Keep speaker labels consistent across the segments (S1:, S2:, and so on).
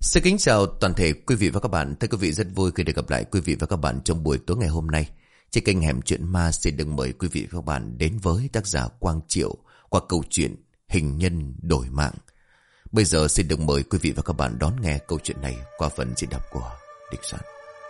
S1: Xin kính chào toàn thể quý vị và các bạn. Thưa quý vị, rất vui khi được gặp lại quý vị và các bạn trong buổi tối ngày hôm nay. Trên kênh Hẻm Chuyện Ma xin được mời quý vị và các bạn đến với tác giả Quang Triệu qua câu chuyện Hình Nhân Đổi Mạng. Bây giờ xin được mời quý vị và các bạn đón nghe câu chuyện này qua phần diễn đọc của Địch Soạn.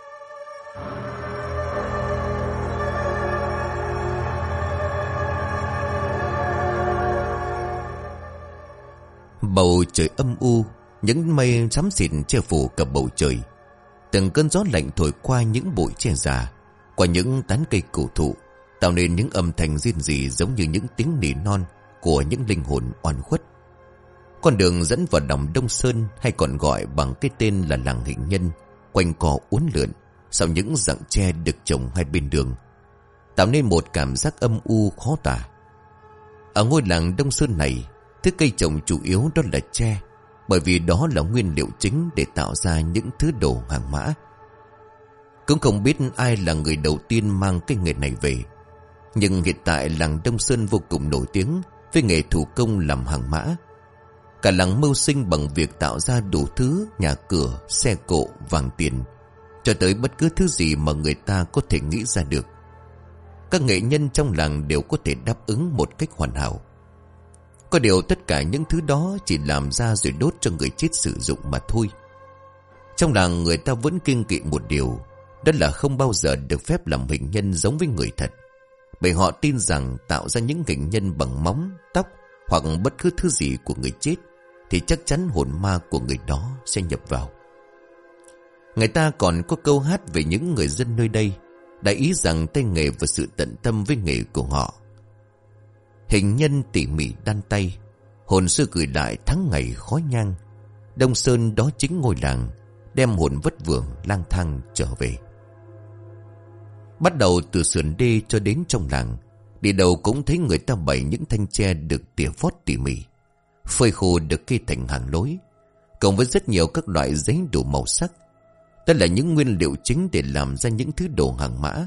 S1: Bầu trời âm u, những mây xám xịt che phủ cả bầu trời. Từng cơn gió lạnh thổi qua những bụi tre già, qua những tán cây cổ thụ, tạo nên những âm thanh rên rỉ giống như những tiếng nỉ non của những linh hồn oan khuất. Con đường dẫn vào đồng Đông Sơn, hay còn gọi bằng cái tên là làng Hình Nhân, quanh co uốn lượn sau những rặng tre được trồng hai bên đường, tạo nên một cảm giác âm u khó tả. Ở ngôi làng Đông Sơn này, thứ cây trồng chủ yếu đó là tre, bởi vì đó là nguyên liệu chính để tạo ra những thứ đồ hàng mã. Cũng không biết ai là người đầu tiên mang cái nghề này về, nhưng hiện tại làng Đông Sơn vô cùng nổi tiếng với nghề thủ công làm hàng mã. Cả làng mưu sinh bằng việc tạo ra đủ thứ nhà cửa, xe cộ, vàng tiền, cho tới bất cứ thứ gì mà người ta có thể nghĩ ra được. Các nghệ nhân trong làng đều có thể đáp ứng một cách hoàn hảo. Có điều tất cả những thứ đó chỉ làm ra rồi đốt cho người chết sử dụng mà thôi. Trong làng người ta vẫn kiêng kỵ một điều, đó là không bao giờ được phép làm hình nhân giống với người thật, bởi họ tin rằng tạo ra những hình nhân bằng móng, tóc hoặc bất cứ thứ gì của người chết thì chắc chắn hồn ma của người đó sẽ nhập vào. Người ta còn có câu hát về những người dân nơi đây, đại ý rằng tay nghề và sự tận tâm với nghề của họ. Hình nhân tỉ mỉ đan tay, hồn xưa gửi lại tháng ngày khói nhang. Đông Sơn đó chính ngôi làng, đem hồn vất vưởng lang thang trở về. Bắt đầu từ sườn đê cho đến trong làng, đi đầu cũng thấy người ta bày những thanh tre được tỉa phót tỉ mỉ, phơi khô được kê thành hàng lối, cộng với rất nhiều các loại giấy đủ màu sắc. Đó là những nguyên liệu chính để làm ra những thứ đồ hàng mã.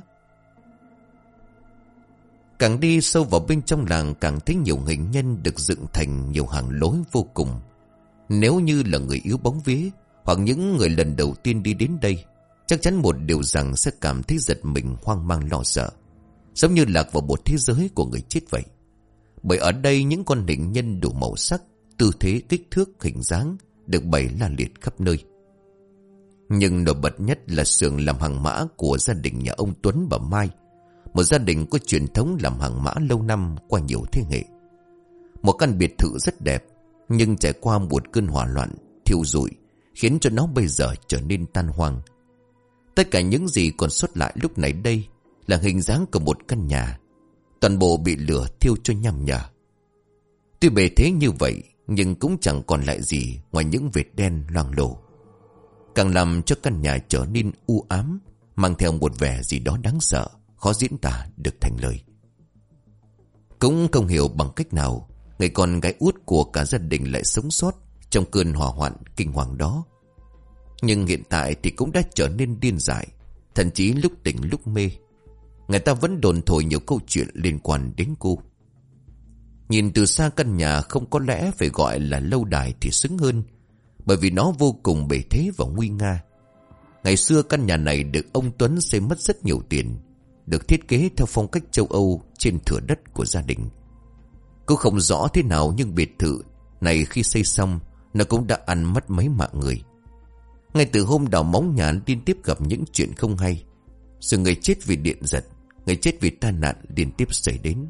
S1: Càng đi sâu vào bên trong làng càng thấy nhiều hình nhân được dựng thành nhiều hàng lối vô cùng. Nếu như là người yếu bóng vía hoặc những người lần đầu tiên đi đến đây, chắc chắn một điều rằng sẽ cảm thấy giật mình, hoang mang lo sợ, giống như lạc vào một thế giới của người chết vậy. Bởi ở đây những con hình nhân đủ màu sắc, tư thế, kích thước, hình dáng được bày la liệt khắp nơi. Nhưng nổi bật nhất là xưởng làm hàng mã của gia đình nhà ông Tuấn bà Mai, một gia đình có truyền thống làm hàng mã lâu năm qua nhiều thế hệ. Một căn biệt thự rất đẹp, nhưng trải qua một cơn hỏa loạn thiêu rụi, khiến cho nó bây giờ trở nên tan hoang. Tất cả những gì còn sót lại lúc này đây là hình dáng của một căn nhà, toàn bộ bị lửa thiêu cho nham nhở. Tuy bề thế như vậy, nhưng cũng chẳng còn lại gì ngoài những vệt đen loang lổ, càng làm cho căn nhà trở nên u ám, mang theo một vẻ gì đó đáng sợ, khó diễn tả được thành lời. Cũng không hiểu bằng cách nào người con gái út của cả gia đình lại sống sót trong cơn hỏa hoạn kinh hoàng đó. Nhưng hiện tại thì cũng đã trở nên điên dại, thậm chí lúc tỉnh lúc mê. Người ta vẫn đồn thổi nhiều câu chuyện liên quan đến cô. Nhìn từ xa căn nhà không có lẽ phải gọi là lâu đài thì xứng hơn, bởi vì nó vô cùng bề thế và nguy nga. Ngày xưa căn nhà này được ông Tuấn xây mất rất nhiều tiền, được thiết kế theo phong cách châu Âu trên thửa đất của gia đình. Cũng không rõ thế nào nhưng biệt thự này khi xây xong, nó cũng đã ăn mất mấy mạng người. Ngay từ hôm đào móng nhà liên tiếp gặp những chuyện không hay, rồi người chết vì điện giật, người chết vì tai nạn liên tiếp xảy đến.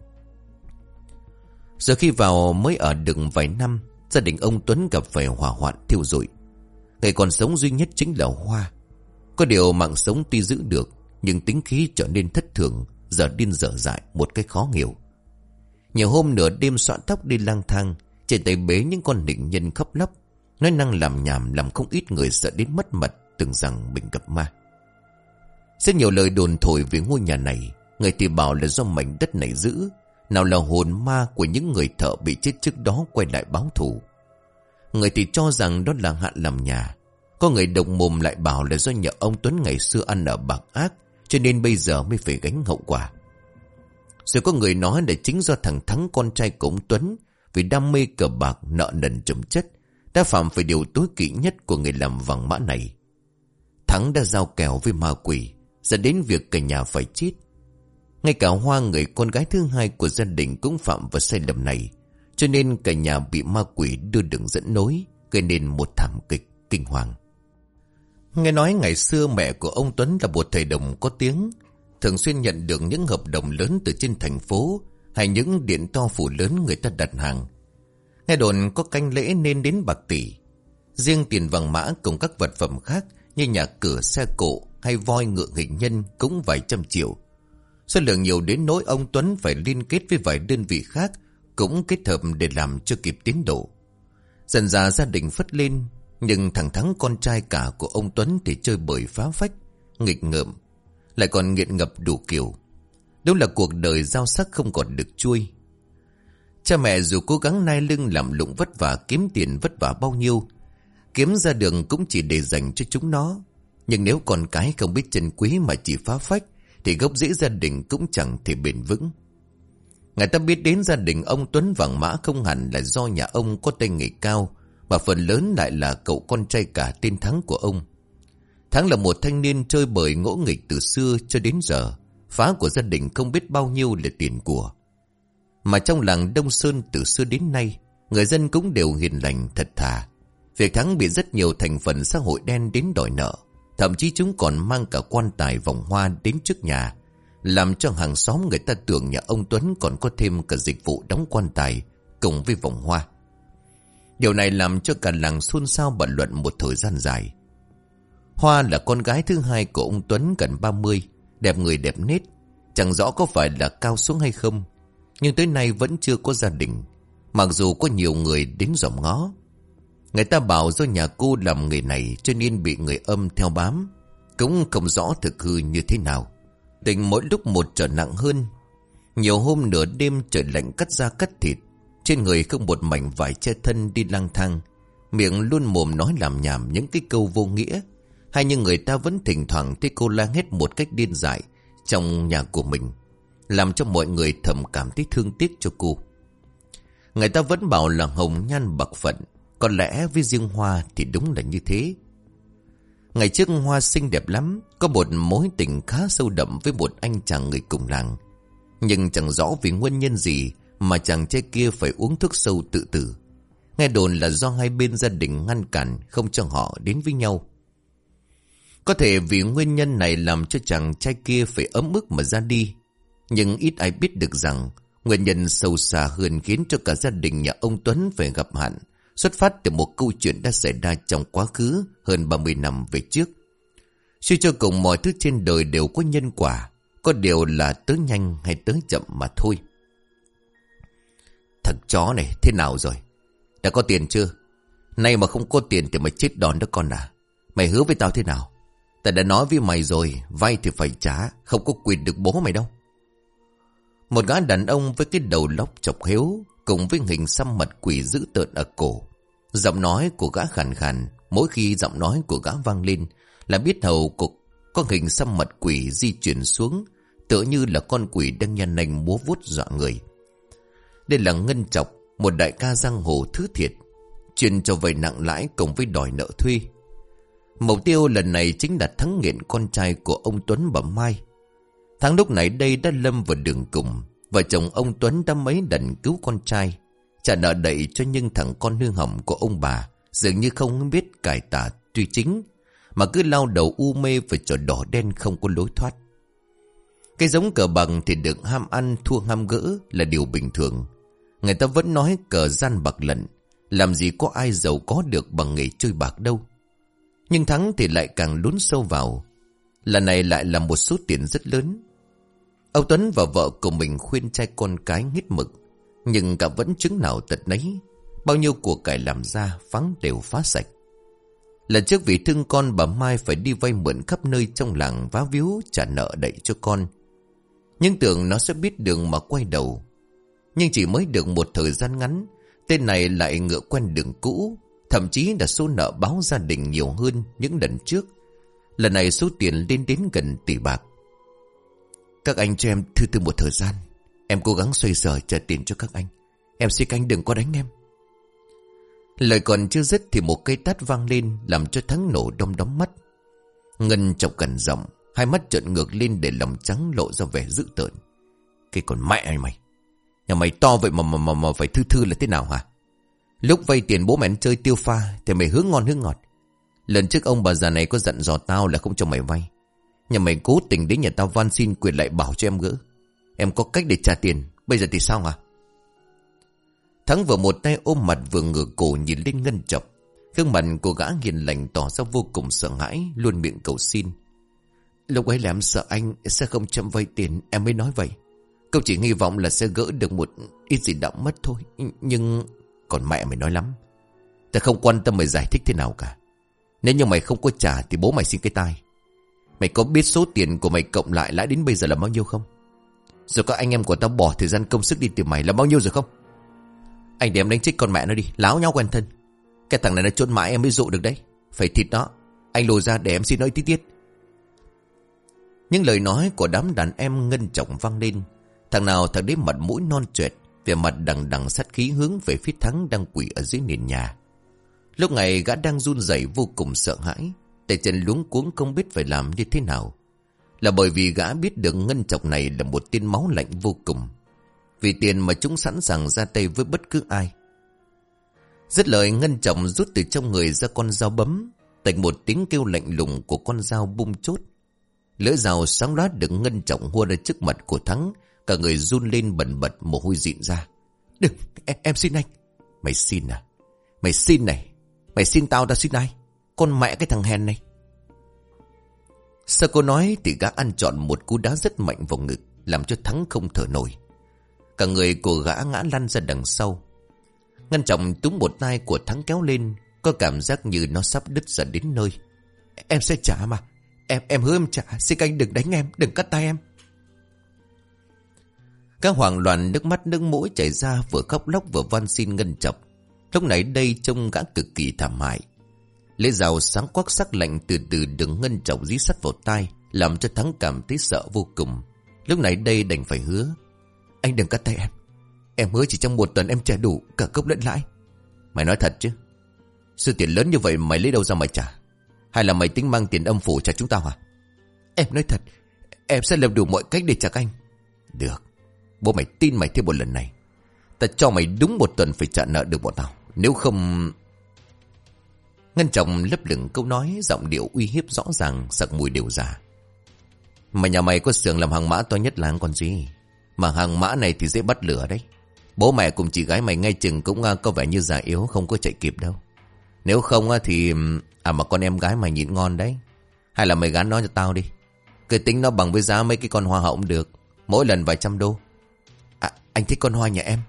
S1: Giờ khi vào mới ở được vài năm, gia đình ông Tuấn gặp phải hỏa hoạn thiêu rụi. Người còn sống duy nhất chính là Hoa. Có điều mạng sống tuy giữ được, nhưng tính khí trở nên thất thường, giờ điên dở dại một cách khó hiểu. Nhiều hôm nửa đêm xõa tóc đi lang thang, trên tay bế những con định nhân khóc lóc, nói năng làm nhảm làm không ít người sợ đến mất mật, tưởng rằng mình gặp ma. Rất nhiều lời đồn thổi về ngôi nhà này, người thì bảo là do mảnh đất này giữ, nào là hồn ma của những người thợ bị chết trước đó quay lại báo thù. Người thì cho rằng đó là hạn làm nhà. Có người đồng mồm lại bảo là do nhà ông Tuấn ngày xưa ăn ở bạc ác, cho nên bây giờ mới phải gánh hậu quả. Rồi có người nói là chính do thằng Thắng con trai của ông Tuấn vì đam mê cờ bạc nợ nần chồng chất, đã phạm phải điều tối kỵ nhất của người làm vàng mã này. Thắng đã giao kèo với ma quỷ, dẫn đến việc cả nhà phải chết. Ngay cả Hoa, người con gái thứ hai của gia đình, cũng phạm vào sai lầm này, cho nên cả nhà bị ma quỷ đưa đường dẫn nối, gây nên một thảm kịch kinh hoàng. Nghe nói ngày xưa mẹ của ông Tuấn là một thầy đồng có tiếng, thường xuyên nhận được những hợp đồng lớn từ trên thành phố hay những điện to phủ lớn người ta đặt hàng. Nghe đồn có canh lễ nên đến bạc tỷ. Riêng tiền vàng mã cùng các vật phẩm khác như nhà cửa, xe cộ hay voi ngựa hình nhân cũng vài trăm triệu. Số lượng nhiều đến nỗi ông Tuấn phải liên kết với vài đơn vị khác cũng kết hợp để làm cho kịp tiến độ. Dần dà gia đình phất lên, nhưng thằng Thắng, con trai cả của ông Tuấn, thì chơi bời phá phách, nghịch ngợm, lại còn nghiện ngập đủ kiểu. Đúng là cuộc đời rau sắc không còn được chuôi. Cha mẹ dù cố gắng nai lưng làm lụng vất vả, kiếm tiền vất vả bao nhiêu, kiếm ra đường cũng chỉ để dành cho chúng nó. Nhưng nếu con cái không biết trân quý mà chỉ phá phách, thì gốc rễ gia đình cũng chẳng thể bền vững. Người ta biết đến gia đình ông Tuấn vàng mã không hẳn là do nhà ông có tay nghề cao, mà phần lớn lại là cậu con trai cả tên Thắng của ông. Thắng là một thanh niên chơi bời ngỗ nghịch từ xưa cho đến giờ, phá của gia đình không biết bao nhiêu là tiền của. Mà trong làng Đông Sơn từ xưa đến nay, người dân cũng đều hiền lành thật thà. Việc Thắng bị rất nhiều thành phần xã hội đen đến đòi nợ, thậm chí chúng còn mang cả quan tài vòng hoa đến trước nhà, làm cho hàng xóm người ta tưởng nhà ông Tuấn còn có thêm cả dịch vụ đóng quan tài cùng với vòng hoa. Điều này làm cho cả làng xôn xao bàn luận một thời gian dài. Hoa là con gái thứ hai của ông Tuấn, gần 30, đẹp người đẹp nết, chẳng rõ có phải là cao xuống hay không, nhưng tới nay vẫn chưa có gia đình, mặc dù có nhiều người đến dòm ngó. Người ta bảo do nhà cô làm nghề này cho nên bị người âm theo bám, cũng không rõ thực hư như thế nào. Tình mỗi lúc một trở nặng hơn. Nhiều hôm nửa đêm trời lạnh cắt da cắt thịt, trên người không một mảnh vải che thân đi lang thang, miệng luôn mồm nói làm nhảm những cái câu vô nghĩa, hay như người ta vẫn thỉnh thoảng thấy cô la hét một cách điên dại trong nhà của mình, làm cho mọi người thầm cảm thấy thương tiếc cho cô. Người ta vẫn bảo là hồng nhan bạc phận, có lẽ với riêng Hoa thì đúng là như thế. Ngày trước Hoa xinh đẹp lắm, có một mối tình khá sâu đậm với một anh chàng người cùng làng. Nhưng chẳng rõ vì nguyên nhân gì mà chàng trai kia phải uống thuốc sâu tự tử. Nghe đồn là do hai bên gia đình ngăn cản không cho họ đến với nhau. Có thể vì nguyên nhân này làm cho chàng trai kia phải ấm ức mà ra đi. Nhưng ít ai biết được rằng nguyên nhân sâu xa hơn khiến cho cả gia đình nhà ông Tuấn phải gặp hạn xuất phát từ một câu chuyện đã xảy ra trong quá khứ hơn 30 năm về trước. Suy cho cùng mọi thứ trên đời đều có nhân quả, có điều là tới nhanh hay tới chậm mà thôi. Thằng chó này thế nào rồi? Đã có tiền chưa? Nay mà không có tiền thì mày chết đòn đó con à. Mày hứa với tao thế nào? Ta đã nói với mày rồi, vay thì phải trả, không có quyền được bố mày đâu. Một gã đàn ông với cái đầu lóc chọc héo, cùng với hình xăm mặt quỷ dữ tợn ở cổ. Giọng nói của gã khàn khàn, mỗi khi giọng nói của gã vang lên là biết hầu cục có hình xăm mặt quỷ di chuyển xuống, tựa như là con quỷ đang nhăn nanh múa vuốt dọa người. Đây là Ngân Chọc, một đại ca giang hồ thứ thiệt, chuyên cho vay nặng lãi cùng với đòi nợ thuê. Mục tiêu lần này chính là Thắng nghiện con trai của ông Tuấn và Mai. Thắng lúc này đây đã lâm vào đường cùng. Vợ chồng ông Tuấn đã mấy lần cứu con trai, trả nợ đậy cho những thằng con hư hỏng của ông bà dường như không biết cải tà truy chính, mà cứ lao đầu u mê về trò đỏ đen không có lối thoát. Cái giống cờ bằng thì được ham ăn thua ham gỡ là điều bình thường. Người ta vẫn nói cờ gian bạc lận, làm gì có ai giàu có được bằng nghề chơi bạc đâu. Nhưng Thắng thì lại càng lún sâu vào. Lần này lại là một số tiền rất lớn. Ông Tuấn và vợ của mình khuyên trai con cái nghít mực, nhưng cả vẫn chứng nào tật nấy. Bao nhiêu của cải làm ra phắng đều phá sạch. Lần trước vì thương con, bà Mai phải đi vay mượn khắp nơi trong làng vá víu trả nợ đậy cho con. Nhưng tưởng nó sẽ biết đường mà quay đầu. Nhưng chỉ mới được một thời gian ngắn, tên này lại ngựa quen đường cũ. Thậm chí là số nợ báo gia đình nhiều hơn những lần trước. Lần này số tiền lên đến gần tỷ bạc. Các anh cho em thư từ một thời gian, em cố gắng xoay sở trả tiền cho các anh. Em xin anh đừng có đánh em. Lời còn chưa dứt thì một cây tát vang lên, làm cho Thắng nổ đom đóm mắt. Ngân Trọng cẩn giọng, hai mắt trợn ngược lên để lòng trắng lộ ra vẻ dữ tợn. Cái con mẹ mày, nhà mày to vậy mà phải thư thư là thế nào hả? Lúc vay tiền bố mẹ chơi tiêu pha thì mày hướng ngon hướng ngọt. Lần trước ông bà già này có dặn dò tao là không cho mày vay. Nhà mày cố tình đến nhà tao van xin quyền lại bảo cho em gỡ. Em có cách để trả tiền, bây giờ thì sao hả? Thắng vừa một tay ôm mặt vừa ngửa cổ nhìn lên Ngân Trọng. Gương mặt của gã hiền lành tỏ ra vô cùng sợ hãi, luôn miệng cầu xin. Lúc ấy là em sợ anh sẽ không chậm vay tiền, em mới nói vậy. Cậu chỉ hy vọng là sẽ gỡ được một ít gì đã mất thôi. Nhưng còn mẹ mày nói lắm. Ta không quan tâm mày giải thích thế nào cả. Nếu như mày không có trả thì bố mày xin cái tai. Mày có biết số tiền của mày cộng lại lãi đến bây giờ là bao nhiêu không? Rồi các anh em của tao bỏ thời gian công sức đi tìm mày là bao nhiêu rồi không? Anh để em đánh chết con mẹ nó đi, láo nhau quen thân. Cái thằng này nó trốn mãi em mới dụ được đấy. Phải thịt nó. Anh lùi ra để em xin nói tí tiết. Những lời nói của đám đàn em Ngân Trọng vang lên. Thằng nào thằng đấy mặt mũi non choẹt, vẻ mặt đằng đằng sát khí hướng về phía Thắng đang quỳ ở dưới nền nhà. Lúc này gã đang run rẩy vô cùng sợ hãi, tay chân luống cuống không biết phải làm như thế nào. Là bởi vì gã biết được Ngân Trọng này là một tên máu lạnh vô cùng. Vì tiền mà chúng sẵn sàng ra tay với bất cứ ai. Dứt lời, Ngân Trọng rút từ trong người ra con dao bấm. Tạch một tiếng kêu lạnh lùng của con dao bung chốt. Lưỡi dao sáng loát được Ngân Trọng hua ra trước mặt của Thắng. Cả người run lên bần bật, mồ hôi dịn ra. Đừng, em xin anh. Mày xin à? Mày xin này. Mày xin tao xin ai? Con mẹ cái thằng hèn này. Sau cô nói thì gã ăn trọn một cú đá rất mạnh vào ngực, làm cho Thắng không thở nổi. Cả người của gã ngã lăn ra đằng sau. Ngân Trọng túm một tay của Thắng kéo lên, có cảm giác như nó sắp đứt ra đến nơi. Em sẽ trả mà. Em hứa em trả. Xin anh đừng đánh em, đừng cắt tay em. Các hoảng loạn, nước mắt nước mũi chảy ra, vừa khóc lóc vừa van xin Ngân Trọng. Lúc này đây trông gã cực kỳ thảm hại. Lưỡi dao sáng quắc sắc lạnh từ từ được Ngân Trọng dí sắt vào tai, làm cho Thắng cảm thấy sợ vô cùng. Lúc này đây đành phải hứa. Anh đừng cắt tay em. Em hứa chỉ trong 1 tuần em trả đủ cả gốc lẫn lãi. Mày nói thật chứ? Số tiền lớn như vậy mày lấy đâu ra mà trả? Hay là mày tính mang tiền âm phủ trả chúng tao hả? Em nói thật. Em sẽ làm đủ mọi cách để trả anh. Được. Bố mày tin mày thêm một lần này. Ta cho mày đúng 1 tuần phải trả nợ được bọn tao. Nếu không... Ngân Trọng lấp lửng câu nói, giọng điệu uy hiếp rõ ràng, sặc mùi đều giả. Mà nhà mày có xưởng làm hàng mã to nhất làng còn gì. Mà hàng mã này thì dễ bắt lửa đấy. Bố mẹ cùng chị gái mày ngay chừng cũng có vẻ như già yếu, không có chạy kịp đâu. Nếu không thì... mà con em gái mày nhịn ngon đấy. Hay là mày gán nó cho tao đi. Cứ tính nó bằng với giá mấy cái con hoa hậu cũng được. Mỗi lần vài trăm đô. Anh thích con hoa nhà em.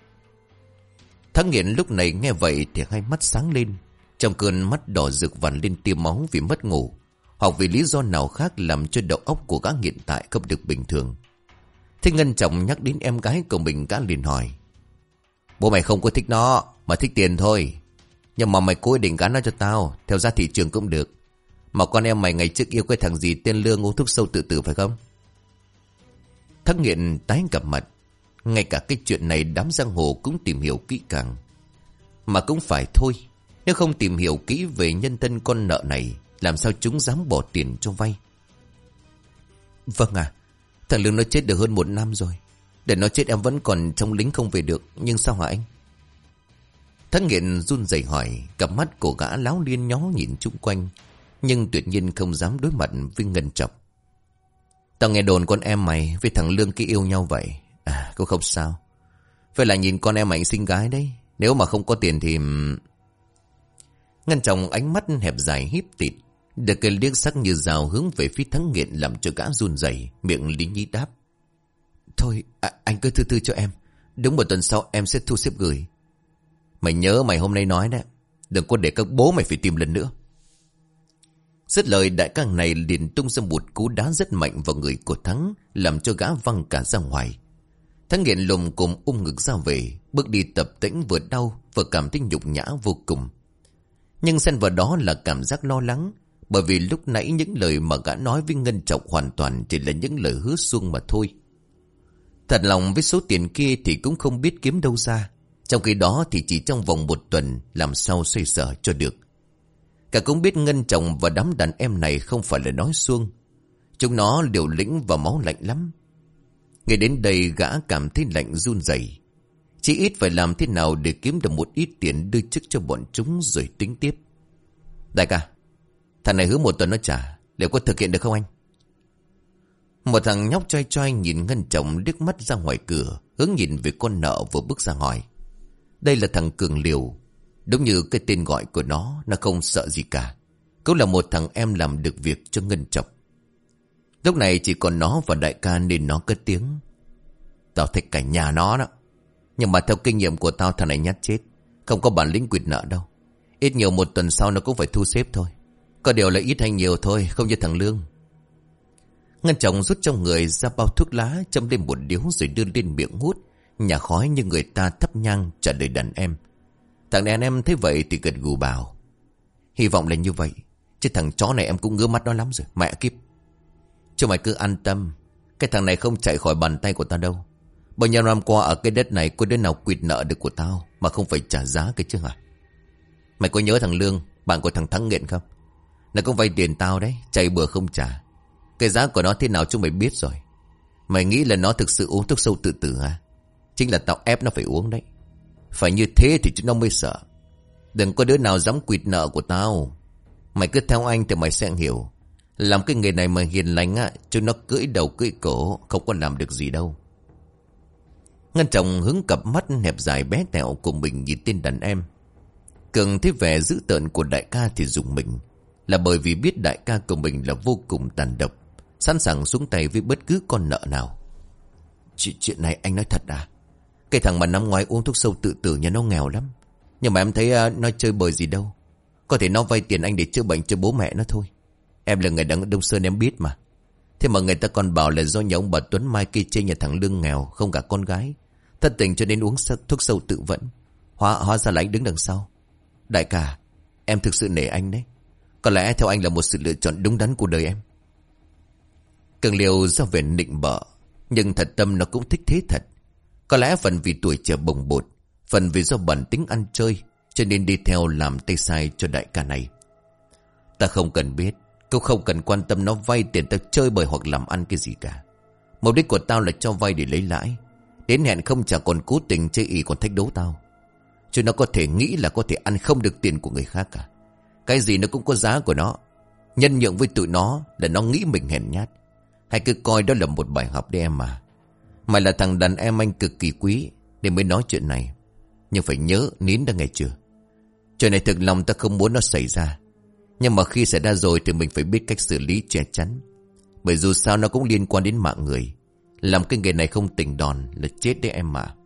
S1: Thắng Nghiện lúc này nghe vậy thì hai mắt sáng lên. Trong cơn mắt đỏ rực vằn lên tia máu vì mất ngủ, hoặc vì lý do nào khác làm cho đầu óc của gã hiện tại không được bình thường. Thế Ngân Trọng nhắc đến em gái của mình, gã liền hỏi. Bố mày không có thích nó, mà thích tiền thôi. Nhưng mà mày cố ý định gán nó cho tao, theo giá thị trường cũng được. Mà con em mày ngày trước yêu cái thằng gì tên Lương uống thuốc sâu tự tử phải không? Thắng Nghiện tái gặp mặt. Ngay cả cái chuyện này đám giang hồ cũng tìm hiểu kỹ càng. Mà cũng phải thôi. Nếu không tìm hiểu kỹ về nhân thân con nợ này, làm sao chúng dám bỏ tiền cho vay? Vâng à, thằng Lương nó chết được hơn 1 năm rồi. Để nó chết em vẫn còn trong lính không về được. Nhưng sao hả anh? Thắng Nghiện run rẩy hỏi. Cặp mắt của gã láo liên nhó nhìn chung quanh, nhưng tuyệt nhiên không dám đối mặt với Ngân Trọng. Tao nghe đồn con em mày với thằng Lương kia yêu nhau vậy. Cũng không sao. Phải là nhìn con em anh xinh gái đấy. Nếu mà không có tiền thì... Ngân Trọng ánh mắt hẹp dài híp tịt, được cái liếc sắc như rào hướng về phía Thắng Nghiện, làm cho gã run rẩy, miệng lý nhí đáp. Thôi anh cứ thư cho em. Đúng 1 tuần sau em sẽ thu xếp gửi. Mày nhớ mày hôm nay nói đấy, đừng có để các bố mày phải tìm lần nữa. Dứt lời, đại ca này liền tung ra một cú đá rất mạnh vào người của Thắng, làm cho gã văng cả ra ngoài. Thắng Nghiện lùm cùm ngực ra về, bước đi tập tễnh vừa đau vừa cảm thấy nhục nhã vô cùng. Nhưng xen vào đó là cảm giác lo lắng, bởi vì lúc nãy những lời mà gã nói với Ngân Trọng hoàn toàn chỉ là những lời hứa suông mà thôi. Thật lòng với số tiền kia thì cũng không biết kiếm đâu ra, Trong khi đó thì chỉ trong vòng 1 tuần làm sao xoay sở cho được. Cả cũng biết Ngân chồng và đám đàn em này không phải là nói suông. Chúng nó liều lĩnh và máu lạnh lắm. Nghe đến đây gã cảm thấy lạnh run rẩy. Chỉ ít phải làm thế nào để kiếm được một ít tiền đưa chức cho bọn chúng rồi tính tiếp. Đại ca, thằng này hứa 1 tuần nó trả, liệu có thực hiện được không anh? Một thằng nhóc choai choai nhìn Ngân chồng liếc mắt ra ngoài cửa, hướng nhìn về con nợ vừa bước ra hỏi. Đây là thằng Cường Liều. Đúng như cái tên gọi của nó không sợ gì cả. Cũng là một thằng em làm được việc cho Ngân chồng. Lúc này chỉ còn nó và đại ca nên nó cất tiếng. Tao thích cả nhà nó đó. Nhưng mà theo kinh nghiệm của tao, thằng này nhát chết, không có bản lĩnh quỵt nợ đâu. Ít nhiều 1 tuần sau nó cũng phải thu xếp thôi. Có điều là ít hay nhiều thôi, không như thằng Lương. Ngân chồng rút trong người ra bao thuốc lá, châm lên một điếu rồi đưa lên miệng hút, nhả khói như người ta thắp nhang trả lời đàn em. Thằng đàn em thấy vậy thì gật gù bảo. Hy vọng là như vậy, chứ thằng chó này em cũng ngứa mắt nó lắm rồi, mẹ kiếp. Chứ mày cứ an tâm, cái thằng này không chạy khỏi bàn tay của tao đâu. Bao nhiêu năm qua ở cái đất này có đứa nào quỵt nợ được của tao mà không phải trả giá cái chứ hả? Mày có nhớ thằng Lương, bạn của thằng Thắng nghiện không? Nó cũng vay tiền tao đấy, chạy bừa không trả. Cái giá của nó thế nào chúng mày biết rồi. Mày nghĩ là nó thực sự uống thuốc sâu tự tử hả? Chính là tao ép nó phải uống đấy. Phải như thế thì chúng nó mới sợ. Đừng có đứa nào dám quỵt nợ của tao. Mày cứ theo anh thì mày sẽ hiểu. Làm cái nghề này mà hiền lành á, chúng nó cưỡi đầu cưỡi cổ, không có làm được gì đâu. Ngân chồng hướng cặp mắt hẹp dài bé tẹo của mình nhìn tên đàn em. Cường thấy vẻ dữ tợn của đại ca thì rùng mình. Là bởi vì biết đại ca của mình là vô cùng tàn độc, sẵn sàng xuống tay với bất cứ con nợ nào. Chuyện này anh nói thật à? Cái thằng mà năm ngoái uống thuốc sâu tự tử nhà nó nghèo lắm. Nhưng mà em thấy nó chơi bời gì đâu. Có thể nó vay tiền anh để chữa bệnh cho bố mẹ nó thôi. Em là người đàn Đông Sơn em biết mà. Thế mà người ta còn bảo là do nhà ông bà Tuấn Mai kia chê nhà thằng Lương nghèo, không cả con gái, thất tình cho nên uống thuốc sâu tự vẫn. Hóa ra là anh đứng đằng sau. Đại ca, em thực sự nể anh đấy. Có lẽ theo anh là một sự lựa chọn đúng đắn của đời em. Cường Liều ra vẻ nịnh bợ, nhưng thật tâm nó cũng thích thế thật. Có lẽ phần vì tuổi trẻ bồng bột, phần vì do bản tính ăn chơi, cho nên đi theo làm tay sai cho đại ca này. Ta không cần biết, cũng không cần quan tâm nó vay tiền tao chơi bời hoặc làm ăn cái gì cả. Mục đích của tao là cho vay để lấy lãi. Đến hẹn không chả còn cố tình chê ì còn thách đố tao. Chứ nó có thể nghĩ là có thể ăn không được tiền của người khác cả. Cái gì nó cũng có giá của nó. Nhân nhượng với tụi nó là nó nghĩ mình hèn nhát. Hay cứ coi đó là một bài học đấy em mà. Mày là thằng đàn em anh cực kỳ quý nên mới nói chuyện này. Nhưng phải nhớ nín đã nghe chưa. Chuyện này thực lòng ta không muốn nó xảy ra. Nhưng mà khi xảy ra rồi thì mình phải biết cách xử lý che chắn. Bởi dù sao nó cũng liên quan đến mạng người. Làm cái nghề này không tỉnh đòn là chết đấy em mà.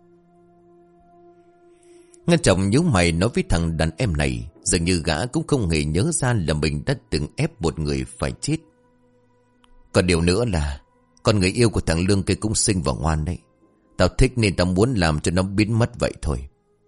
S1: Ngân chồng nhíu mày nói với thằng đàn em này. Dường như gã cũng không hề nhớ ra là mình đã từng ép một người phải chết. Còn điều nữa là con người yêu của thằng Lương kia cũng xinh và ngoan đấy. Tao thích nên tao muốn làm cho nó biến mất vậy thôi.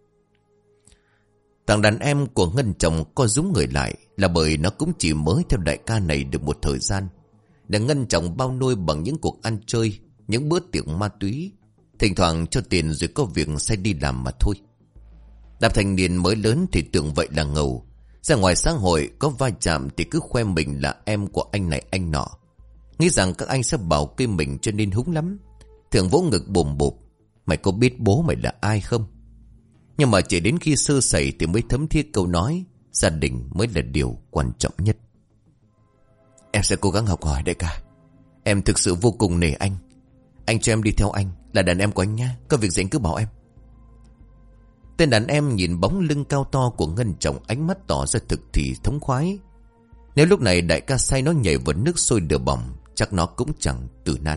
S1: Thằng đàn em của Ngân chồng co rúm người lại là bởi nó cũng chỉ mới theo đại ca này được một thời gian. Để Ngân chồng bao nuôi bằng những cuộc ăn chơi, những bữa tiệc ma túy, thỉnh thoảng cho tiền rồi có việc sẽ đi làm mà thôi. Đám thanh niên mới lớn thì tưởng vậy là ngầu. Ra ngoài xã hội có va chạm thì cứ khoe mình là em của anh này anh nọ. Nghĩ rằng các anh sẽ bảo kê mình cho nên húng lắm. Thường vỗ ngực bồm bộp. Mày có biết bố mày là ai không? Nhưng mà chỉ đến khi sơ sẩy thì mới thấm thiết câu nói gia đình mới là điều quan trọng nhất. Em sẽ cố gắng học hỏi đại ca. Em thực sự vô cùng nể anh. Anh cho em đi theo anh, là đàn em của anh nha. Có việc gì anh cứ bảo em. Tên đàn em nhìn bóng lưng cao to của Ngân chồng, ánh mắt tỏ ra thực thì thống khoái. Nếu lúc này đại ca say nó nhảy vào nước sôi lửa bỏng, chắc nó cũng chẳng tử nan.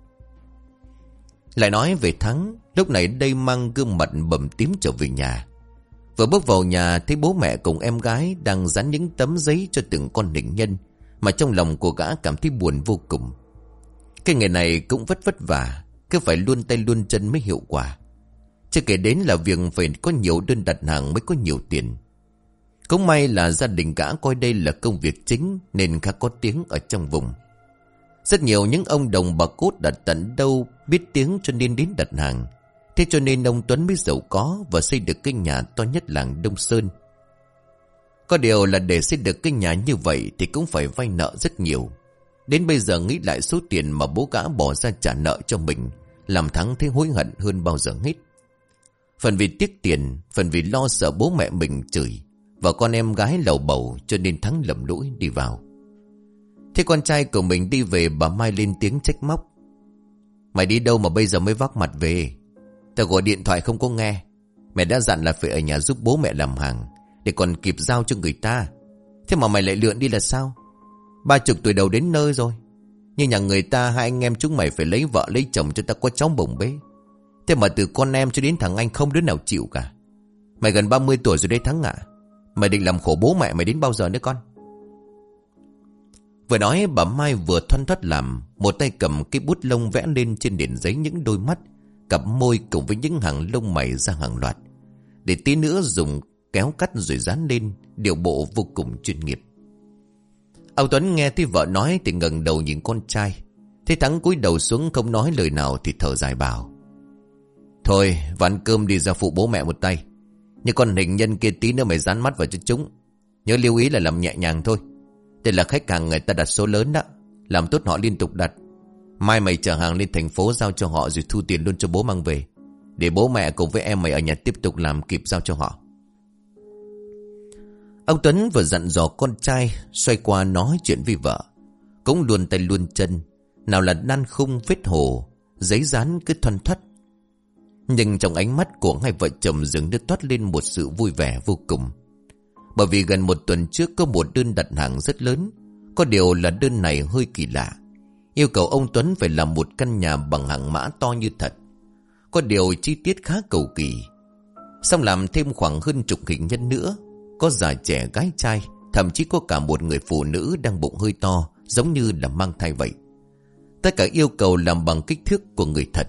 S1: Lại nói về Thắng, lúc này đây mang gương mặt bầm tím trở về nhà. Vừa bước vào nhà thấy bố mẹ cùng em gái đang dán những tấm giấy cho từng con nạn nhân, mà trong lòng của gã cảm thấy buồn vô cùng. Cái nghề này cũng vất vả, cứ phải luôn tay luôn chân mới hiệu quả. Chưa kể đến là việc phải có nhiều đơn đặt hàng mới có nhiều tiền. Cũng may là gia đình gã coi đây là công việc chính nên khá có tiếng ở trong vùng. Rất nhiều những ông đồng bà cốt đặt tận đâu biết tiếng cho nên đến đặt hàng. Thế cho nên ông Tuấn mới giàu có và xây được cái nhà to nhất làng Đông Sơn. Có điều là để xây được cái nhà như vậy thì cũng phải vay nợ rất nhiều. Đến bây giờ nghĩ lại số tiền mà bố gã bỏ ra trả nợ cho mình, làm Thắng thấy hối hận hơn bao giờ hết. Phần vì tiếc tiền, phần vì lo sợ bố mẹ mình chửi và con em gái lầu bầu, cho nên Thắng lầm lũi đi vào. Thế con trai của mình đi về, bà Mai lên tiếng trách móc: Mày đi đâu mà bây giờ mới vác mặt về? Tao gọi điện thoại không có nghe. Mẹ đã dặn là phải ở nhà giúp bố mẹ làm hàng để còn kịp giao cho người ta. Thế mà mày lại lượn đi là sao? 30 tuổi đầu đến nơi rồi. Như nhà người ta, hai anh em chúng mày phải lấy vợ lấy chồng cho ta có cháu bồng bế. Thế mà từ con em cho đến thằng anh không đứa nào chịu cả. Mày gần 30 tuổi rồi đấy Thắng ạ. Mày định làm khổ bố mẹ mày đến bao giờ nữa con? Vừa nói bà Mai vừa thoăn thoắt làm, một tay cầm cái bút lông vẽ lên trên nền giấy những đôi mắt, cặp môi cùng với những hàng lông mày ra hàng loạt, để tí nữa dùng kéo cắt rồi dán lên, điệu bộ vô cùng chuyên nghiệp. Ông Tuấn nghe thấy vợ nói thì ngẩng đầu nhìn con trai. Thấy Thắng cúi đầu xuống không nói lời nào thì thở dài bảo: Thôi vào ăn cơm đi, ra phụ bố mẹ một tay. Nhưng con hình nhân kia tí nữa mày dán mắt vào cho chúng. Nhớ lưu ý là làm nhẹ nhàng thôi. Đây là khách hàng người ta đặt số lớn đó, làm tốt họ liên tục đặt. Mai mày chở hàng lên thành phố giao cho họ rồi thu tiền luôn cho bố mang về, để bố mẹ cùng với em mày ở nhà tiếp tục làm kịp giao cho họ. Ông Tuấn vừa dặn dò con trai, xoay qua nói chuyện với vợ, cũng luồn tay luồn chân, nào là đan khung vết hồ, giấy dán cứ thoăn thoắt. Nhưng trong ánh mắt của hai vợ chồng dường như toát lên một sự vui vẻ vô cùng. Bởi vì gần một tuần trước có một đơn đặt hàng rất lớn. Có điều là đơn này hơi kỳ lạ, yêu cầu ông Tuấn phải làm một căn nhà bằng hàng mã to như thật. Có điều chi tiết khá cầu kỳ. Xong làm thêm khoảng hơn chục hình nhân nữa, có già trẻ gái trai, thậm chí có cả một người phụ nữ đang bụng hơi to, giống như là mang thai vậy. Tất cả yêu cầu làm bằng kích thước của người thật.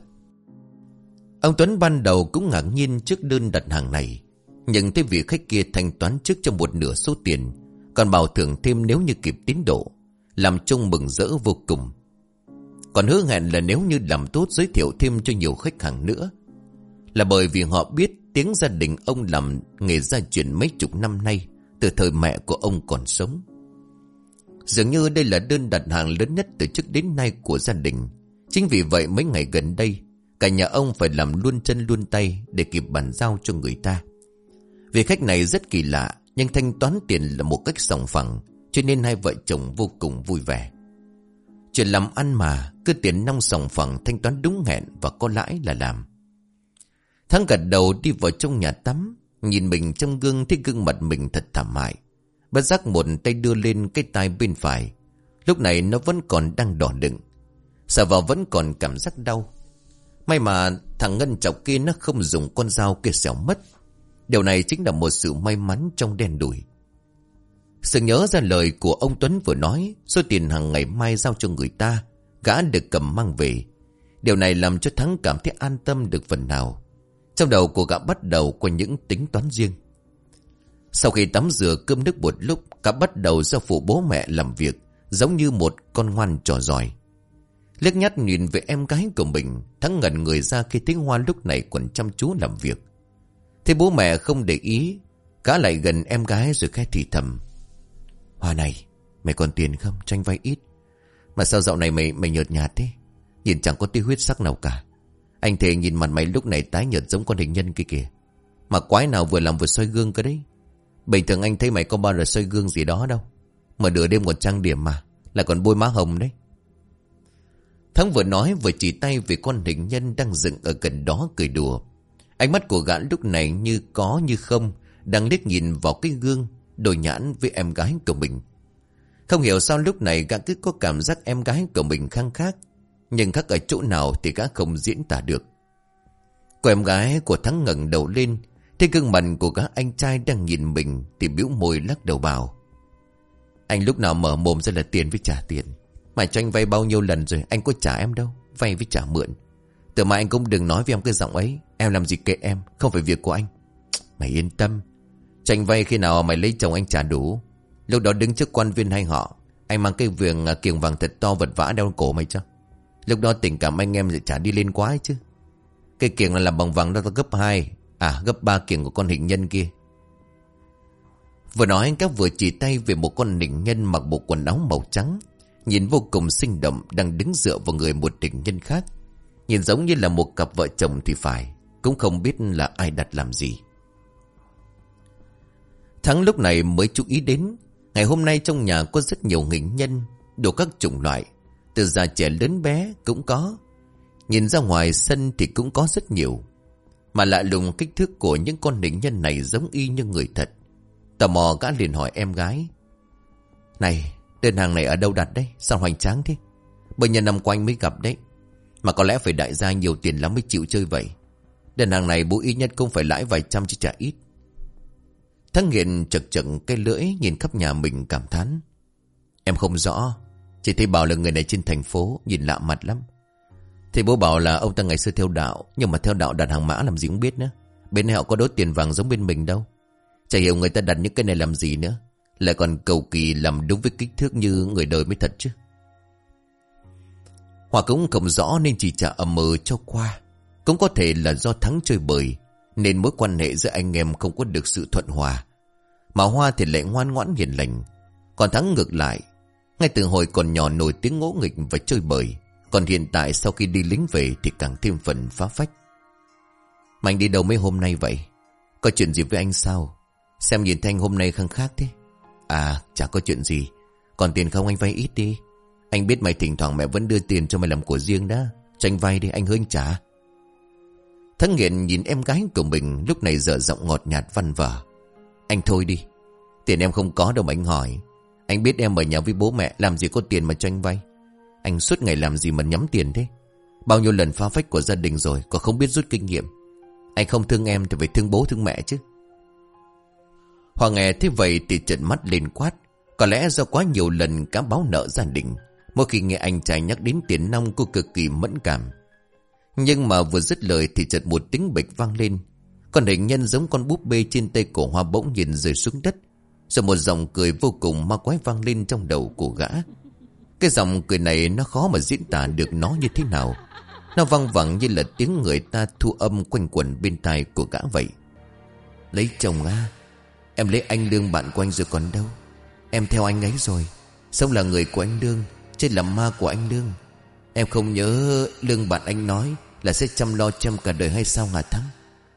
S1: Ông Tuấn ban đầu cũng ngạc nhiên trước đơn đặt hàng này, nhưng thấy vị khách kia thanh toán trước cho một nửa số tiền, còn bảo thưởng thêm nếu như kịp tiến độ, làm chung mừng rỡ vô cùng. Còn hứa hẹn là nếu như làm tốt giới thiệu thêm cho nhiều khách hàng nữa. Là bởi vì họ biết tiếng gia đình ông làm nghề gia truyền mấy chục năm nay, từ thời mẹ của ông còn sống. Dường như đây là đơn đặt hàng lớn nhất từ trước đến nay của gia đình. Chính vì vậy mấy ngày gần đây, cả nhà ông phải làm luôn chân luôn tay để kịp bàn giao cho người ta. Vị khách này rất kỳ lạ, nhưng thanh toán tiền là một cách sòng phẳng, cho nên hai vợ chồng vô cùng vui vẻ. Chuyện làm ăn mà, cứ tiền nong sòng phẳng, thanh toán đúng hẹn và có lãi là làm. Thắng gật đầu đi vào trong nhà tắm, nhìn mình trong gương thấy gương mặt mình thật thảm hại. Bất giác một tay đưa lên cái tai bên phải. Lúc này nó vẫn còn đang đỏ đựng, sờ vào vẫn còn cảm giác đau. May mà thằng Ngân Chọc kia nó không dùng con dao kia xẻo mất. Điều này chính là một sự may mắn trong đen đủi. Sự nhớ ra lời của ông Tuấn vừa nói, số tiền hàng ngày mai giao cho người ta, gã được cầm mang về. Điều này làm cho Thắng cảm thấy an tâm được phần nào. Trong đầu của gã bắt đầu có những tính toán riêng. Sau khi tắm rửa cơm nước một lúc, gã bắt đầu ra phụ bố mẹ làm việc, giống như một con ngoan trò giỏi. Liếc nhát nhìn về em gái của mình, Thắng ngẩn người ra khi thấy Hoa lúc này còn chăm chú làm việc. Thế bố mẹ không để ý, gã lại gần em gái rồi khẽ thì thầm: Hoa này, mày còn tiền không? Cho anh vay ít. Mà sao dạo này mày nhợt nhạt thế? Nhìn chẳng có tí huyết sắc nào cả. Anh thề nhìn mặt mày lúc này tái nhợt giống con hình nhân kia kìa. Mà quái nào vừa làm vừa soi gương cơ đấy. Bình thường anh thấy mày có bao giờ soi gương gì đó đâu. Mà nửa đêm còn trang điểm mà, là còn bôi má hồng đấy. Thắng vừa nói vừa chỉ tay về con hình nhân đang dựng ở gần đó cười đùa. Ánh mắt của gã lúc này như có như không, đang liếc nhìn vào cái gương, đôi nhãn với em gái của mình. Không hiểu sao lúc này gã cứ có cảm giác em gái của mình khăng khác, nhưng khác ở chỗ nào thì gã không diễn tả được. Cô em gái của Thắng ngẩng đầu lên, thấy gương mặt của gã anh trai đang nhìn mình thì bĩu môi lắc đầu bảo: Anh lúc nào mở mồm ra là tiền với trả tiền. Mà cho anh vay bao nhiêu lần rồi, anh có trả em đâu. Vay với trả mượn. Từ mai anh cũng đừng nói với em cái giọng ấy. Em làm gì kệ em, không phải việc của anh. Mày yên tâm, cho anh vay khi nào mày lấy chồng anh trả đủ. Lúc đó đứng trước quan viên hay họ, anh mang cái kiềng vàng thật to vật vã đeo cổ mày cho. Lúc đó tình cảm anh em sẽ trả đi lên quá ấy chứ. Cây kiềng là làm bằng vàng đó gấp 2, gấp 3 kiềng của con hình nhân kia. Vừa nói các vừa chỉ tay về một con hình nhân mặc bộ quần áo màu trắng, nhìn vô cùng sinh động, đang đứng dựa vào người một hình nhân khác. Nhìn giống như là một cặp vợ chồng thì phải, cũng không biết là ai đặt làm gì. Thắng lúc này mới chú ý đến, ngày hôm nay trong nhà có rất nhiều hình nhân, đủ các chủng loại, từ già trẻ lớn bé cũng có. Nhìn ra ngoài sân thì cũng có rất nhiều. Mà lạ lùng kích thước của những con hình nhân này giống y như người thật. Tò mò gã liền hỏi em gái: Này, đơn hàng này ở đâu đặt đấy? Sao hoành tráng thế? Bao nhiêu năm qua anh mới gặp đấy, mà có lẽ phải đại gia nhiều tiền lắm mới chịu chơi vậy. Đơn hàng này bố ít nhất cũng phải lãi vài trăm chứ chả ít. Thắng Nghiện chật chật cái lưỡi nhìn khắp nhà mình cảm thán: Em không rõ, chỉ thấy bảo là người này trên thành phố, nhìn lạ mặt lắm. Thì bố bảo là ông ta ngày xưa theo đạo, nhưng mà theo đạo đặt hàng mã làm gì cũng biết nữa. Bên này họ có đốt tiền vàng giống bên mình đâu. Chả hiểu người ta đặt những cái này làm gì nữa, lại còn cầu kỳ làm đúng với kích thước như người đời mới thật chứ. Hòa cũng không rõ nên chỉ trả ầm mờ cho qua. Cũng có thể là do Thắng chơi bời nên mối quan hệ giữa anh em không có được sự thuận hòa, mà Hoa thì lại ngoan ngoãn hiền lành. Còn Thắng ngược lại, ngay từ hồi còn nhỏ nổi tiếng ngỗ nghịch và chơi bời, còn hiện tại sau khi đi lính về thì càng thêm phần phá phách. Mà anh đi đâu mấy hôm nay vậy? Có chuyện gì với anh sao? Xem nhìn Thanh hôm nay khăng khác thế. Chả có chuyện gì. Còn tiền không anh vay ít đi. Anh biết mày thỉnh thoảng mẹ vẫn đưa tiền cho mày làm của riêng đó. Cho anh vay đi, anh hứa anh trả. Thắng Nghiện nhìn em gái của mình lúc này dở giọng ngọt nhạt văn vở: Anh thôi đi, tiền em không có đâu mà anh hỏi. Anh biết em ở nhà với bố mẹ, làm gì có tiền mà cho anh vay. Anh suốt ngày làm gì mà nhắm tiền thế? Bao nhiêu lần phá phách của gia đình rồi, có không biết rút kinh nghiệm. Anh không thương em thì phải thương bố thương mẹ chứ. Hòa nghe thế vậy thì trợn mắt lên quát. Có lẽ do quá nhiều lần cá báo nợ gia đình, mỗi khi nghe anh trai nhắc đến tiền nong cô cực kỳ mẫn cảm. Nhưng mà vừa dứt lời thì chợt một tiếng bịch vang lên. Con hình nhân giống con búp bê trên tay cổ Hoa bỗng nhìn rơi xuống đất. Rồi một giọng cười vô cùng ma quái vang lên trong đầu của gã. Cái giọng cười này nó khó mà diễn tả được nó như thế nào. Nó văng vẳng như là tiếng người ta thu âm quanh quẩn bên tai của gã vậy. Lấy chồng à? Em lấy anh Lương bạn của anh rồi còn đâu. Em theo anh ấy rồi, sống là người của anh Lương, chứ là ma của anh Lương. Em không nhớ Lương bạn anh nói là sẽ chăm lo cho em cả đời hay sao hả Thắng?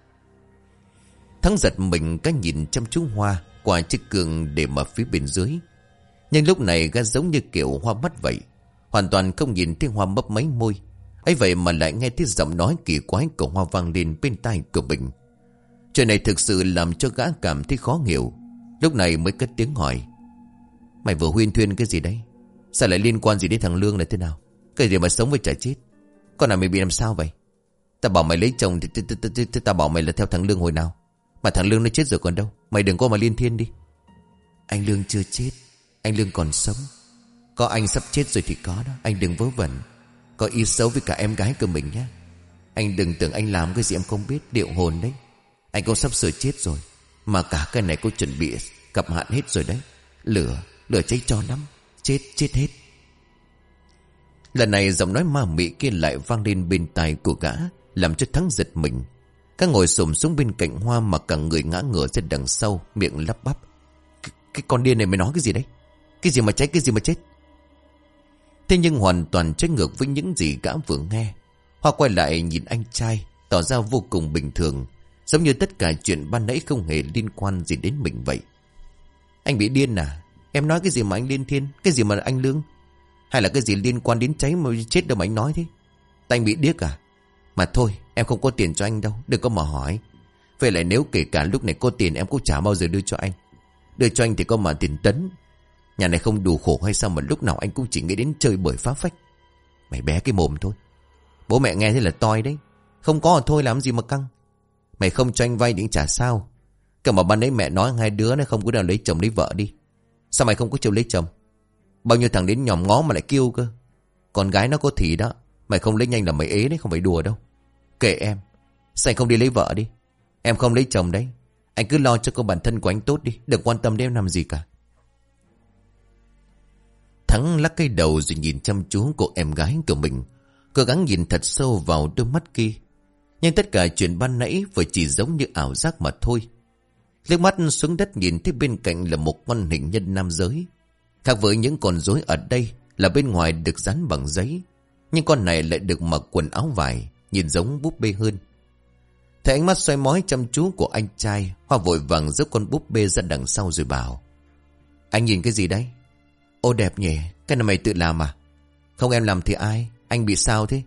S1: Thắng giật mình cái nhìn chăm chú Hoa qua chiếc gương để mà phía bên dưới. Nhưng lúc này gã giống như kiểu Hoa mắt vậy, hoàn toàn không nhìn thấy Hoa mấp máy môi. Ấy vậy mà lại nghe thấy giọng nói kỳ quái của Hoa vang lên bên tai của mình. Chuyện này thực sự làm cho gã cảm thấy khó hiểu. Lúc này mới cất tiếng hỏi: Mày vừa huyên thuyên cái gì đấy? Sao lại liên quan gì đến thằng Lương này thế nào? Cái gì mà sống với chả chết? Con nào mày bị làm sao vậy? Ta bảo mày lấy chồng thì ta bảo mày là theo thằng Lương hồi nào? Mà thằng Lương nó chết rồi còn đâu. Mày đừng có mà liên thiên đi. Anh Lương chưa chết, anh Lương còn sống. Có anh sắp chết rồi thì có đó. Anh đừng vớ vẩn, có ý xấu với cả em gái của mình nhé. Anh đừng tưởng anh làm cái gì em không biết. Điệu hồn đấy. Anh cũng sắp sửa chết rồi, mà cả cái này cũng chuẩn bị cập hạn hết rồi đấy. Lửa cháy cho lắm. Chết hết. Lần này giọng nói ma mị kia lại vang lên bên tai của gã, làm cho Thắng giật mình. Các ngồi xổm xuống bên cạnh Hoa mà cả người ngã ngửa ra đằng sau, miệng lắp bắp: Cái con điên này mày nói cái gì đấy? Cái gì mà cháy, cái gì mà chết? Thế nhưng hoàn toàn trái ngược với những gì gã vừa nghe. Hoa quay lại nhìn anh trai, tỏ ra vô cùng bình thường, giống như tất cả chuyện ban nãy không hề liên quan gì đến mình vậy. Anh bị điên à? Em nói cái gì mà anh liên thiên? Cái gì mà anh Lương? Hay là cái gì liên quan đến cháy mà chết đâu mà anh nói thế? Tại anh bị điếc à? Mà thôi, em không có tiền cho anh đâu, đừng có mà hỏi. Vậy lại nếu kể cả lúc này có tiền em cũng chả bao giờ đưa cho anh. Đưa cho anh thì có mà tiền tấn. Nhà này không đủ khổ hay sao mà lúc nào anh cũng chỉ nghĩ đến chơi bời phá phách? Mày bé cái mồm thôi. Bố mẹ nghe thế là toi đấy. Không có thì thôi, làm gì mà căng. Mày không cho anh vay thì chả sao. Cả mà ban đấy mẹ nói hai đứa nó không có nào lấy chồng lấy vợ đi. Sao mày không có chịu lấy chồng? Bao nhiêu thằng đến nhòm ngó mà lại kêu cơ. Con gái nó có thì đó. Mày không lấy nhanh là mày ế đấy, không phải đùa đâu. Kệ em. Sao anh không đi lấy vợ đi? Em không lấy chồng đấy. Anh cứ lo cho cô bản thân của anh tốt đi, đừng quan tâm đến em làm gì cả. Thắng lắc cái đầu rồi nhìn chăm chú cô em gái của mình, cố gắng nhìn thật sâu vào đôi mắt kia. Nhưng tất cả chuyện ban nãy vừa chỉ giống như ảo giác mà thôi. Liếc mắt xuống đất nhìn thấy bên cạnh là một con hình nhân nam giới. Khác với những con rối ở đây là bên ngoài được dán bằng giấy, nhưng con này lại được mặc quần áo vải, nhìn giống búp bê hơn. Thấy ánh mắt soi mói chăm chú của anh trai, Hoa vội vàng giấu con búp bê ra đằng sau rồi bảo: Anh nhìn cái gì đấy? Ô đẹp nhỉ, cái này mày tự làm à? Không em làm thì ai? Anh bị sao thế?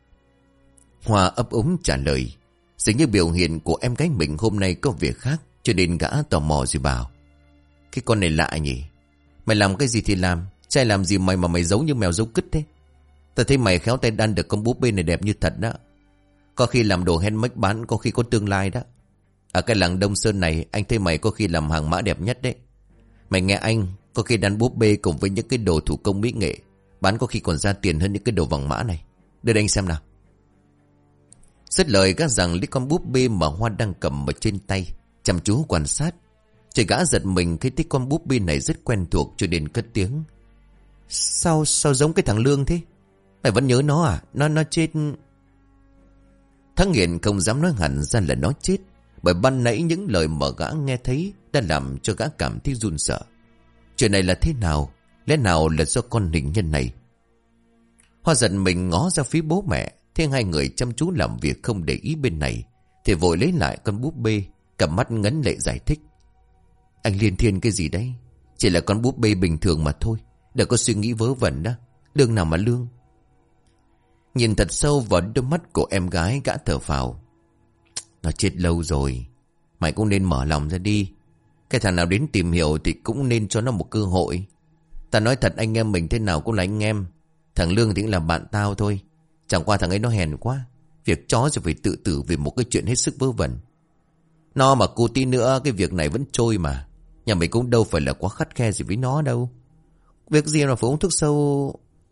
S1: Hoa ấp úng trả lời. Dường như biểu hiện của em gái mình hôm nay có việc khác, cho nên gã tò mò rồi bảo: Cái con này lạ nhỉ? Mày làm cái gì thì làm, trai làm gì mày mà mày giấu như mèo giấu cứt thế? Ta thấy mày khéo tay đan được con búp bê này đẹp như thật đó. Có khi làm đồ handmade bán, có khi có tương lai đó. Ở cái làng Đông Sơn này, anh thấy mày có khi làm hàng mã đẹp nhất đấy. Mày nghe anh, có khi đan búp bê cùng với những cái đồ thủ công mỹ nghệ, bán có khi còn ra tiền hơn những cái đồ vàng mã này. Đưa đây anh xem nào. Dứt lời gã rằng lấy con búp bê mà Hoa đang cầm ở trên tay, chăm chú quan sát. Trời gã giật mình khi thấy con búp bê này rất quen thuộc, cho nên cất tiếng: Sao giống cái thằng Lương thế? Mày vẫn nhớ nó à? Nó chết. Thằng Nghiện không dám nói hẳn ra là nó chết, bởi ban nãy những lời mà gã nghe thấy đã làm cho gã cảm thấy run sợ. Chuyện này là thế nào? Lẽ nào là do con hình nhân này? Hoa giật mình ngó ra phía bố mẹ, thấy hai người chăm chú làm việc không để ý bên này, thì vội lấy lại con búp bê, cặp mắt ngấn lệ giải thích: Anh Liên Thiên cái gì đấy? Chỉ là con búp bê bình thường mà thôi, đừng có suy nghĩ vớ vẩn đó. Lương nào mà lương? Nhìn thật sâu vào đôi mắt của em gái, gã thở phào: Nó chết lâu rồi, mày cũng nên mở lòng ra đi. Cái thằng nào đến tìm hiểu thì cũng nên cho nó một cơ hội. Ta nói thật, anh em mình thế nào cũng là anh em. Thằng Lương thì cũng là bạn tao thôi. Chẳng qua thằng ấy nó hèn quá, việc chó rồi phải tự tử vì một cái chuyện hết sức vớ vẩn. Nó mà cô tí nữa cái việc này vẫn trôi mà. Nhà mình cũng đâu phải là quá khắt khe gì với nó đâu. Việc gì mà phải uống thuốc sâu.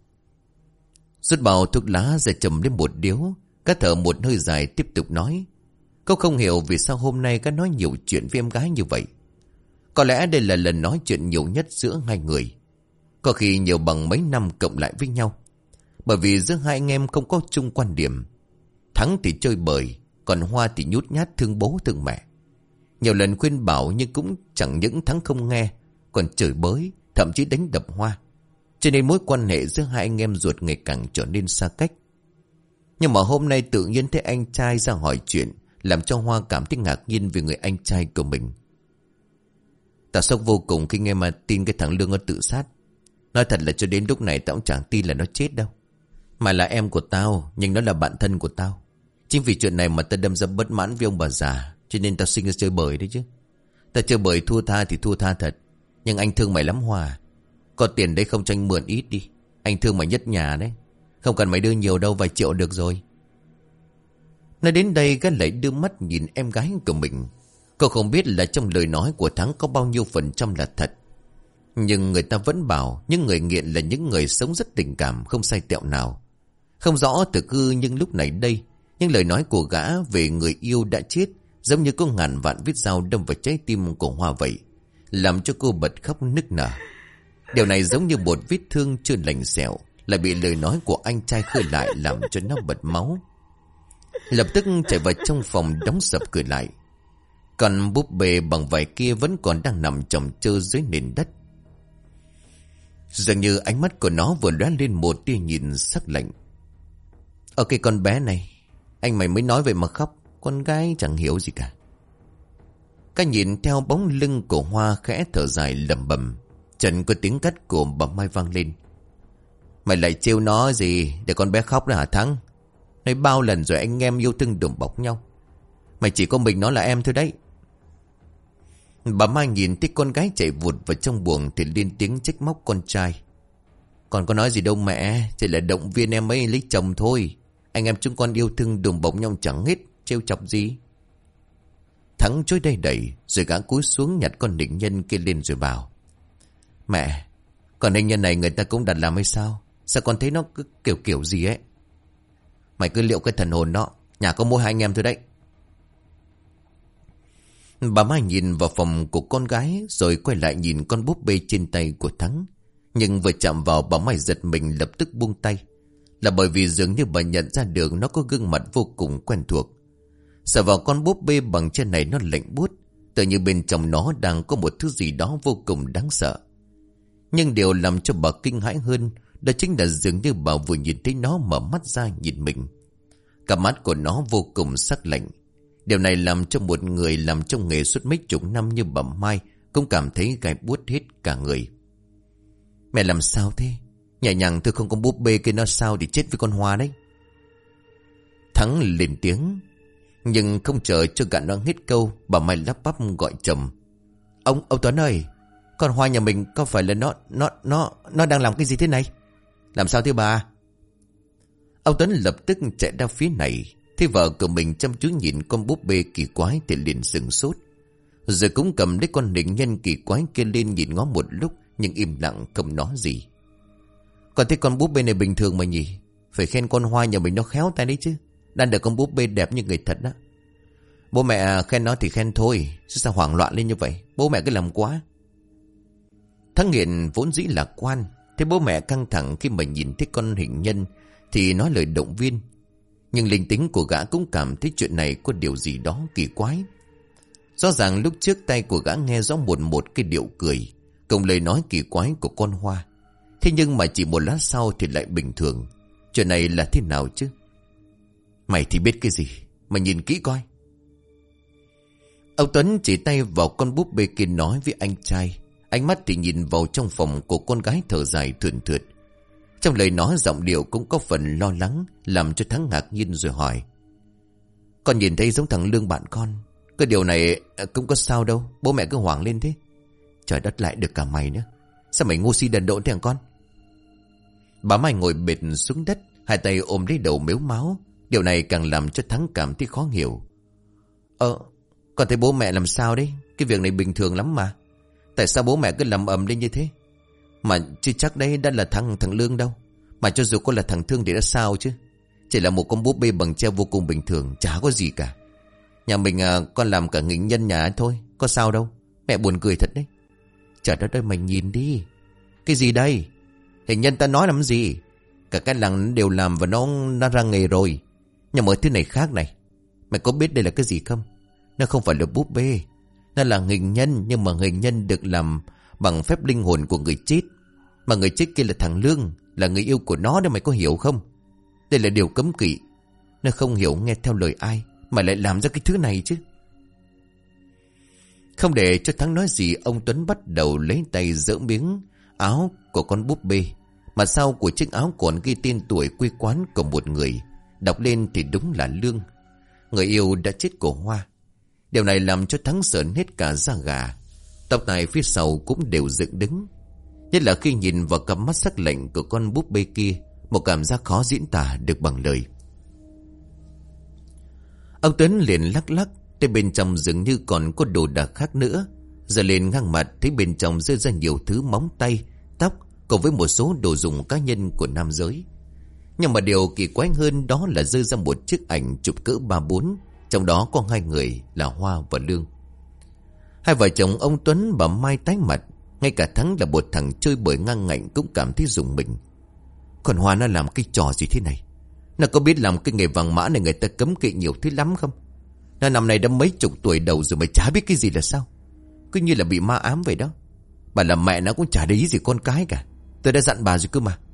S1: Rút bao thuốc lá rồi chầm lên một điếu, cá thở một hơi dài tiếp tục nói: Cậu không hiểu vì sao hôm nay cá nói nhiều chuyện với em gái như vậy. Có lẽ đây là lần nói chuyện nhiều nhất giữa hai người, có khi nhiều bằng mấy năm cộng lại với nhau. Bởi vì giữa hai anh em không có chung quan điểm. Thắng thì chơi bời, còn Hoa thì nhút nhát thương bố thương mẹ. Nhiều lần khuyên bảo nhưng cũng chẳng những Thắng không nghe, còn chửi bới, thậm chí đánh đập Hoa. Cho nên mối quan hệ giữa hai anh em ruột ngày càng trở nên xa cách. Nhưng mà hôm nay tự nhiên thấy anh trai ra hỏi chuyện, làm cho Hoa cảm thấy ngạc nhiên về người anh trai của mình. Tao sốc vô cùng khi nghe mà tin cái thằng Lương nó tự sát. Nói thật là cho đến lúc này tao cũng chẳng tin là nó chết đâu. Mà là em của tao, nhưng nó là bạn thân của tao. Chính vì chuyện này mà tao đâm ra bất mãn với ông bà già, cho nên tao sinh ra chơi bời đấy chứ. Tao chơi bời thua tha thì thua tha thật, nhưng anh thương mày lắm Hòa. Có tiền đấy không cho anh mượn ít đi. Anh thương mày nhất nhà đấy. Không cần mày đưa nhiều đâu, vài triệu được rồi. Nói đến đây gã lại đưa mắt nhìn em gái của mình. Cậu không biết là trong lời nói của Thắng có bao nhiêu phần trăm là thật. Nhưng người ta vẫn bảo những người nghiện là những người sống rất tình cảm, không sai tẹo nào. Không rõ thực hư, nhưng lúc này đây, những lời nói của gã về người yêu đã chết giống như có ngàn vạn vết dao đâm vào trái tim của Hoa vậy, làm cho cô bật khóc nức nở. Điều này giống như một vết thương chưa lành sẹo, lại bị lời nói của anh trai khơi lại, làm cho nó bật máu. Lập tức chạy vào trong phòng đóng sập cửa lại. Còn búp bê bằng vải kia vẫn còn đang nằm chồng chơ dưới nền đất. Dường như ánh mắt của nó vừa lóe lên một tia nhìn sắc lạnh. Ở cái con bé này, anh mày mới nói vậy mà khóc. Con gái chẳng hiểu gì cả. Cái nhìn theo bóng lưng của Hoa khẽ thở dài lẩm bẩm. Trần có tiếng cắt của bà Mai vang lên. Mày lại trêu nó gì để con bé khóc đó hả Thắng? Nói bao lần rồi anh em yêu thương đùm bọc nhau. Mày chỉ có mình nó là em thôi đấy. Bà Mai nhìn thấy con gái chạy vụt vào trong buồng thì lên tiếng trách móc con trai. Còn có nói gì đâu mẹ, chỉ là động viên em ấy lấy chồng thôi. Anh em chúng con yêu thương đùm bọc nhau chẳng hết, trêu chọc gì. Thắng chối đây đẩy, rồi gã cúi xuống nhặt con định nhân kia lên rồi bảo. Mẹ, con định nhân này người ta cũng đặt làm hay sao? Sao con thấy nó cứ kiểu gì ấy? Mày cứ liệu cái thần hồn nó, nhà có mỗi hai anh em thôi đấy. Bà Mai nhìn vào phòng của con gái, rồi quay lại nhìn con búp bê trên tay của Thắng. Nhưng vừa chạm vào, bà Mai giật mình lập tức buông tay. Là bởi vì dường như bà nhận ra được nó có gương mặt vô cùng quen thuộc. Sờ vào con búp bê bằng chân này nó lạnh buốt, tự như bên trong nó đang có một thứ gì đó vô cùng đáng sợ. Nhưng điều làm cho bà kinh hãi hơn, đó chính là dường như bà vừa nhìn thấy nó mở mắt ra nhìn mình. Cặp mắt của nó vô cùng sắc lạnh. Điều này làm cho một người làm trong nghề suốt mấy chục năm như bà Mai cũng cảm thấy gai buốt hết cả người. Mẹ làm sao thế? Nhẹ nhàng thôi, không có búp bê kia nó sao thì chết với con Hoa đấy. Thắng lên tiếng. Nhưng không chờ cho gã nó hết câu, bà Mai lắp bắp gọi chồng. Ông Tuấn ơi, con Hoa nhà mình có phải là nó đang làm cái gì thế này? Làm sao thế bà? Ông Tuấn lập tức chạy ra phía này. Thấy vợ của mình chăm chú nhìn con búp bê kỳ quái thì liền sửng sốt. Rồi cũng cầm lấy con định nhân kỳ quái kia lên nhìn ngó một lúc, nhưng im lặng không nói gì. Còn thấy con búp bê này bình thường mà nhỉ? Phải khen con Hoa nhà mình nó khéo tay đấy chứ. Đang được con búp bê đẹp như người thật đó. Bố mẹ khen nó thì khen thôi, chứ sao hoảng loạn lên như vậy? Bố mẹ cứ làm quá. Thắng Nghiện vốn dĩ lạc quan, thấy bố mẹ căng thẳng khi mà nhìn thấy con hình nhân thì nói lời động viên. Nhưng linh tính của gã cũng cảm thấy chuyện này có điều gì đó kỳ quái. Rõ ràng lúc trước tay của gã nghe rõ một cái điệu cười, cùng lời nói kỳ quái của con Hoa. Thế nhưng mà chỉ một lát sau thì lại bình thường. Chuyện này là thế nào chứ? Mày thì biết cái gì? Mày nhìn kỹ coi. Ông Tuấn chỉ tay vào con búp bê kia nói với anh trai. Ánh mắt thì nhìn vào trong phòng của con gái thở dài thườn thượt. Trong lời nói giọng điệu cũng có phần lo lắng, làm cho Thắng ngạc nhiên rồi hỏi. Con nhìn thấy giống thằng Lương bạn con. Cái điều này cũng có sao đâu, bố mẹ cứ hoảng lên thế. Trời đất, lại được cả mày nữa. Sao mày ngu si đần độn thế hả con? Bà Mai ngồi bệt xuống đất, hai tay ôm lấy đầu mếu máo. Điều này càng làm cho Thắng cảm thấy khó hiểu. Con thấy bố mẹ làm sao đấy? Cái việc này bình thường lắm mà. Tại sao bố mẹ cứ làm ầm lên như thế? Mà chứ chắc đấy đã là thằng Lương đâu. Mà cho dù có là thằng Thương thì đã sao chứ? Chỉ là một con búp bê bằng tre vô cùng bình thường, chả có gì cả. Nhà mình con làm cả nghịch nhân nhà thôi, có sao đâu. Mẹ buồn cười thật đấy. Trời đất ơi, mày nhìn đi. Cái gì đây? Hình nhân ta nói làm gì? Cả cái làng đều làm và nó ra nghề rồi. Nhưng mà thứ này khác này. Mày có biết đây là cái gì không? Nó không phải là búp bê. Nó là hình nhân, nhưng mà hình nhân được làm bằng phép linh hồn của người chết. Mà người chết kia là thằng Lương, là người yêu của nó đấy, mày có hiểu không? Đây là điều cấm kỵ. Nó không hiểu nghe theo lời ai mà lại làm ra cái thứ này chứ. Không để cho Thắng nói gì, ông Tuấn bắt đầu lấy tay giở miếng áo của con búp bê. Mà sau của chiếc áo còn ghi tên tuổi quê quán của một người. Đọc lên thì đúng là Lương, người yêu đã chết của Hoa. Điều này làm cho Thắng sởn hết cả da gà. Tóc tai phía sau cũng đều dựng đứng. Nhất là khi nhìn vào cặp mắt sắc lạnh của con búp bê kia, một cảm giác khó diễn tả được bằng lời. Ông Tuấn liền lắc lắc, tới bên trong dường như còn có đồ đạc khác nữa. Giờ lên ngang mặt thấy bên trong rơi ra nhiều thứ móng tay, tóc, cùng với một số đồ dùng cá nhân của nam giới. Nhưng mà điều kỳ quái hơn đó là rơi ra một chiếc ảnh chụp cỡ 3-4, trong đó có hai người là Hoa và Lương. Hai vợ chồng ông Tuấn bà Mai tái mặt. Ngay cả Thắng là một thằng chơi bời ngang ngạnh cũng cảm thấy rùng mình. Còn Hoa nó làm cái trò gì thế này? Nó có biết làm cái nghề vàng mã này người ta cấm kỵ nhiều thứ lắm không? Nó năm nay đã mấy chục tuổi đầu rồi mà chả biết cái gì là sao. Cứ như là bị ma ám vậy đó. Bà làm mẹ nó cũng chả để ý gì con cái cả. Tôi đã dặn bà rồi cơ mà.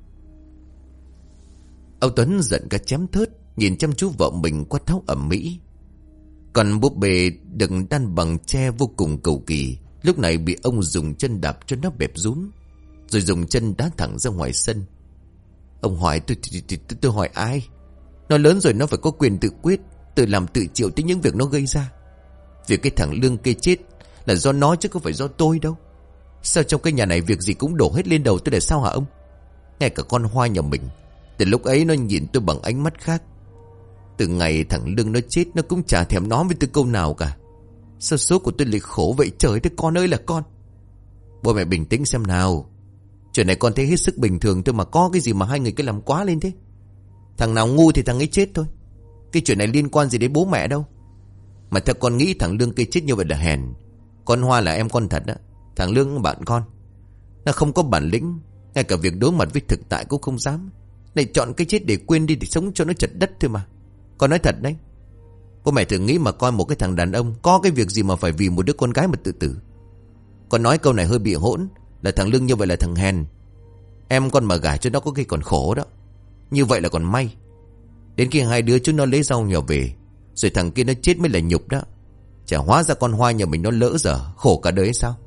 S1: Ông Tuấn giận cả chém thớt, nhìn chăm chú vợ mình quát tháo ầm ĩ. Còn búp bê được đan bằng tre vô cùng cầu kỳ, lúc này bị ông dùng chân đạp cho nó bẹp rúm, rồi dùng chân đá thẳng ra ngoài sân. Ông hỏi tôi hỏi ai? Nó lớn rồi nó phải có quyền tự quyết, tự làm tự chịu tới những việc nó gây ra. Việc cái thằng Lương kia chết là do nó chứ không phải do tôi đâu. Sao trong cái nhà này việc gì cũng đổ hết lên đầu tôi để sao hả ông? Ngay cả con Hoa nhà mình, từ lúc ấy nó nhìn tôi bằng ánh mắt khác. Từ ngày thằng Lương nó chết, nó cũng chả thèm nói với tôi câu nào cả. Sao số của tôi lại khổ vậy trời? Thế con ơi là con. Bố mẹ bình tĩnh xem nào. Chuyện này con thấy hết sức bình thường thôi mà, có cái gì mà hai người cứ làm quá lên thế? Thằng nào ngu thì thằng ấy chết thôi. Cái chuyện này liên quan gì đến bố mẹ đâu. Mà theo con nghĩ thằng Lương kia chết như vậy là hèn. Con Hoa là em con thật đó. Thằng Lương bạn con, nó không có bản lĩnh, ngay cả việc đối mặt với thực tại cũng không dám. Này chọn cái chết để quên đi, để sống cho nó chật đất thôi mà. Con nói thật đấy. Bố mẹ thử nghĩ mà coi, một cái thằng đàn ông có cái việc gì mà phải vì một đứa con gái mà tự tử. Con nói câu này hơi bị hỗn, là thằng Lương như vậy là thằng hèn. Em con mà gả cho nó có khi còn khổ đó. Như vậy là còn may. Đến khi hai đứa chúng nó lấy rau nhỏ về, rồi thằng kia nó chết mới là nhục đó. Chả hóa ra con Hoa nhà mình nó lỡ dở, khổ cả đời sao?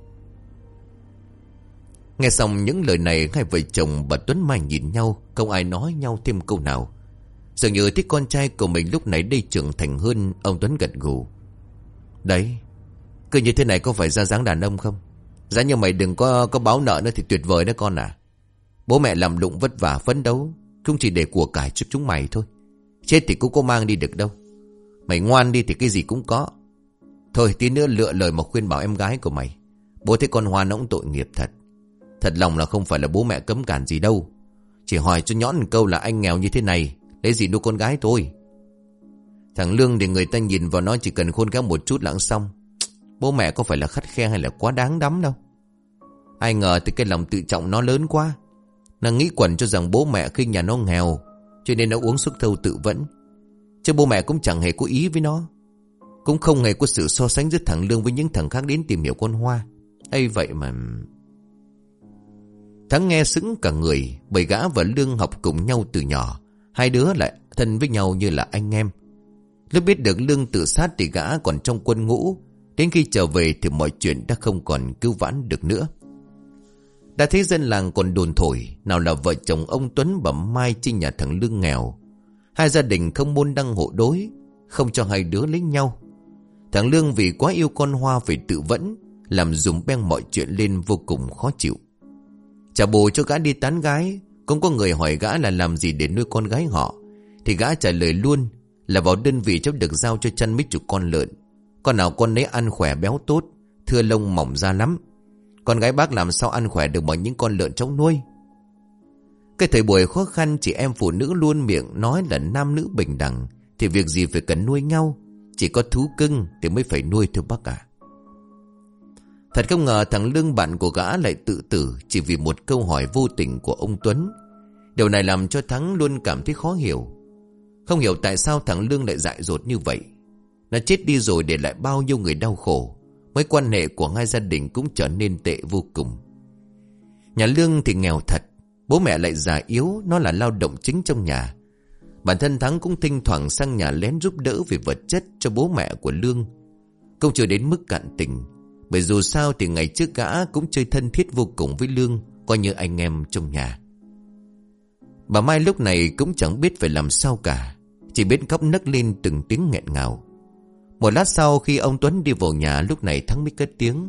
S1: Nghe xong những lời này, hai vợ chồng bà Tuấn Mai nhìn nhau, không ai nói nhau thêm câu nào. Dường như thích con trai của mình lúc này đây trưởng thành hơn. Ông Tuấn gật gù. Đấy, cứ như thế này có phải ra dáng đàn ông không? Giá như mày đừng có báo nợ nữa thì tuyệt vời đó con à. Bố mẹ làm lụng vất vả phấn đấu cũng chỉ để của cải cho chúng mày thôi. Chết thì cũng có mang đi được đâu. Mày ngoan đi thì cái gì cũng có. Thôi tí nữa lựa lời mà khuyên bảo em gái của mày. Bố thấy con Hoa nó cũng tội nghiệp thật. Thật lòng là không phải là bố mẹ cấm cản gì đâu. Chỉ hỏi cho nhõn một câu là anh nghèo như thế này, lấy gì nuôi con gái thôi. Thằng Lương thì người ta nhìn vào nó chỉ cần khôn khéo một chút là xong. Bố mẹ có phải là khắt khe hay là quá đáng đắm đâu. Ai ngờ thì cái lòng tự trọng nó lớn quá. Nó nghĩ quẩn cho rằng bố mẹ khi nhà nó nghèo, cho nên nó uống thuốc thâu tự vẫn. Chứ bố mẹ cũng chẳng hề có ý với nó. Cũng không hề có sự so sánh giữa thằng Lương với những thằng khác đến tìm hiểu con Hoa. Ây vậy mà... Thắng nghe sững cả người, bởi gã và Lương học cùng nhau từ nhỏ. Hai đứa lại thân với nhau như là anh em. Lúc biết được Lương tự sát thì gã còn trong quân ngũ. Đến khi trở về thì mọi chuyện đã không còn cứu vãn được nữa. Đã thấy dân làng còn đồn thổi, nào là vợ chồng ông Tuấn bà Mai chi nhà thằng Lương nghèo. Hai gia đình không môn đăng hộ đối, không cho hai đứa lấy nhau. Thằng Lương vì quá yêu con Hoa phải tự vẫn, làm dùm beng mọi chuyện lên vô cùng khó chịu. Trả bù cho gã đi tán gái, cũng có người hỏi gã là làm gì để nuôi con gái họ. Thì gã trả lời luôn là vào đơn vị cháu được giao cho chăn mấy chục con lợn. Con nào con nấy ăn khỏe béo tốt, thưa lông mỏng da lắm. Con gái bác làm sao ăn khỏe được bằng những con lợn cháu nuôi. Cái thời buổi khó khăn, chị em phụ nữ luôn miệng nói là nam nữ bình đẳng, thì việc gì phải cần nuôi nhau. Chỉ có thú cưng thì mới phải nuôi thưa bác à. Thật không ngờ thằng Lương bạn của gã lại tự tử chỉ vì một câu hỏi vô tình của ông Tuấn. Điều này làm cho Thắng luôn cảm thấy khó hiểu. Không hiểu tại sao thằng Lương lại dại dột như vậy. Nó chết đi rồi để lại bao nhiêu người đau khổ. Mối quan hệ của hai gia đình cũng trở nên tệ vô cùng. Nhà Lương thì nghèo thật, bố mẹ lại già yếu, nó là lao động chính trong nhà. Bản thân Thắng cũng thỉnh thoảng sang nhà lén giúp đỡ về vật chất cho bố mẹ của Lương. Không chưa đến mức cạn tình, bởi dù sao thì ngày trước gã cũng chơi thân thiết vô cùng với Lương, coi như anh em trong nhà. Bà Mai lúc này cũng chẳng biết phải làm sao cả, chỉ biết khóc nấc lên từng tiếng nghẹn ngào. Một lát sau khi ông Tuấn đi vào nhà, lúc này Thắng mới cất tiếng.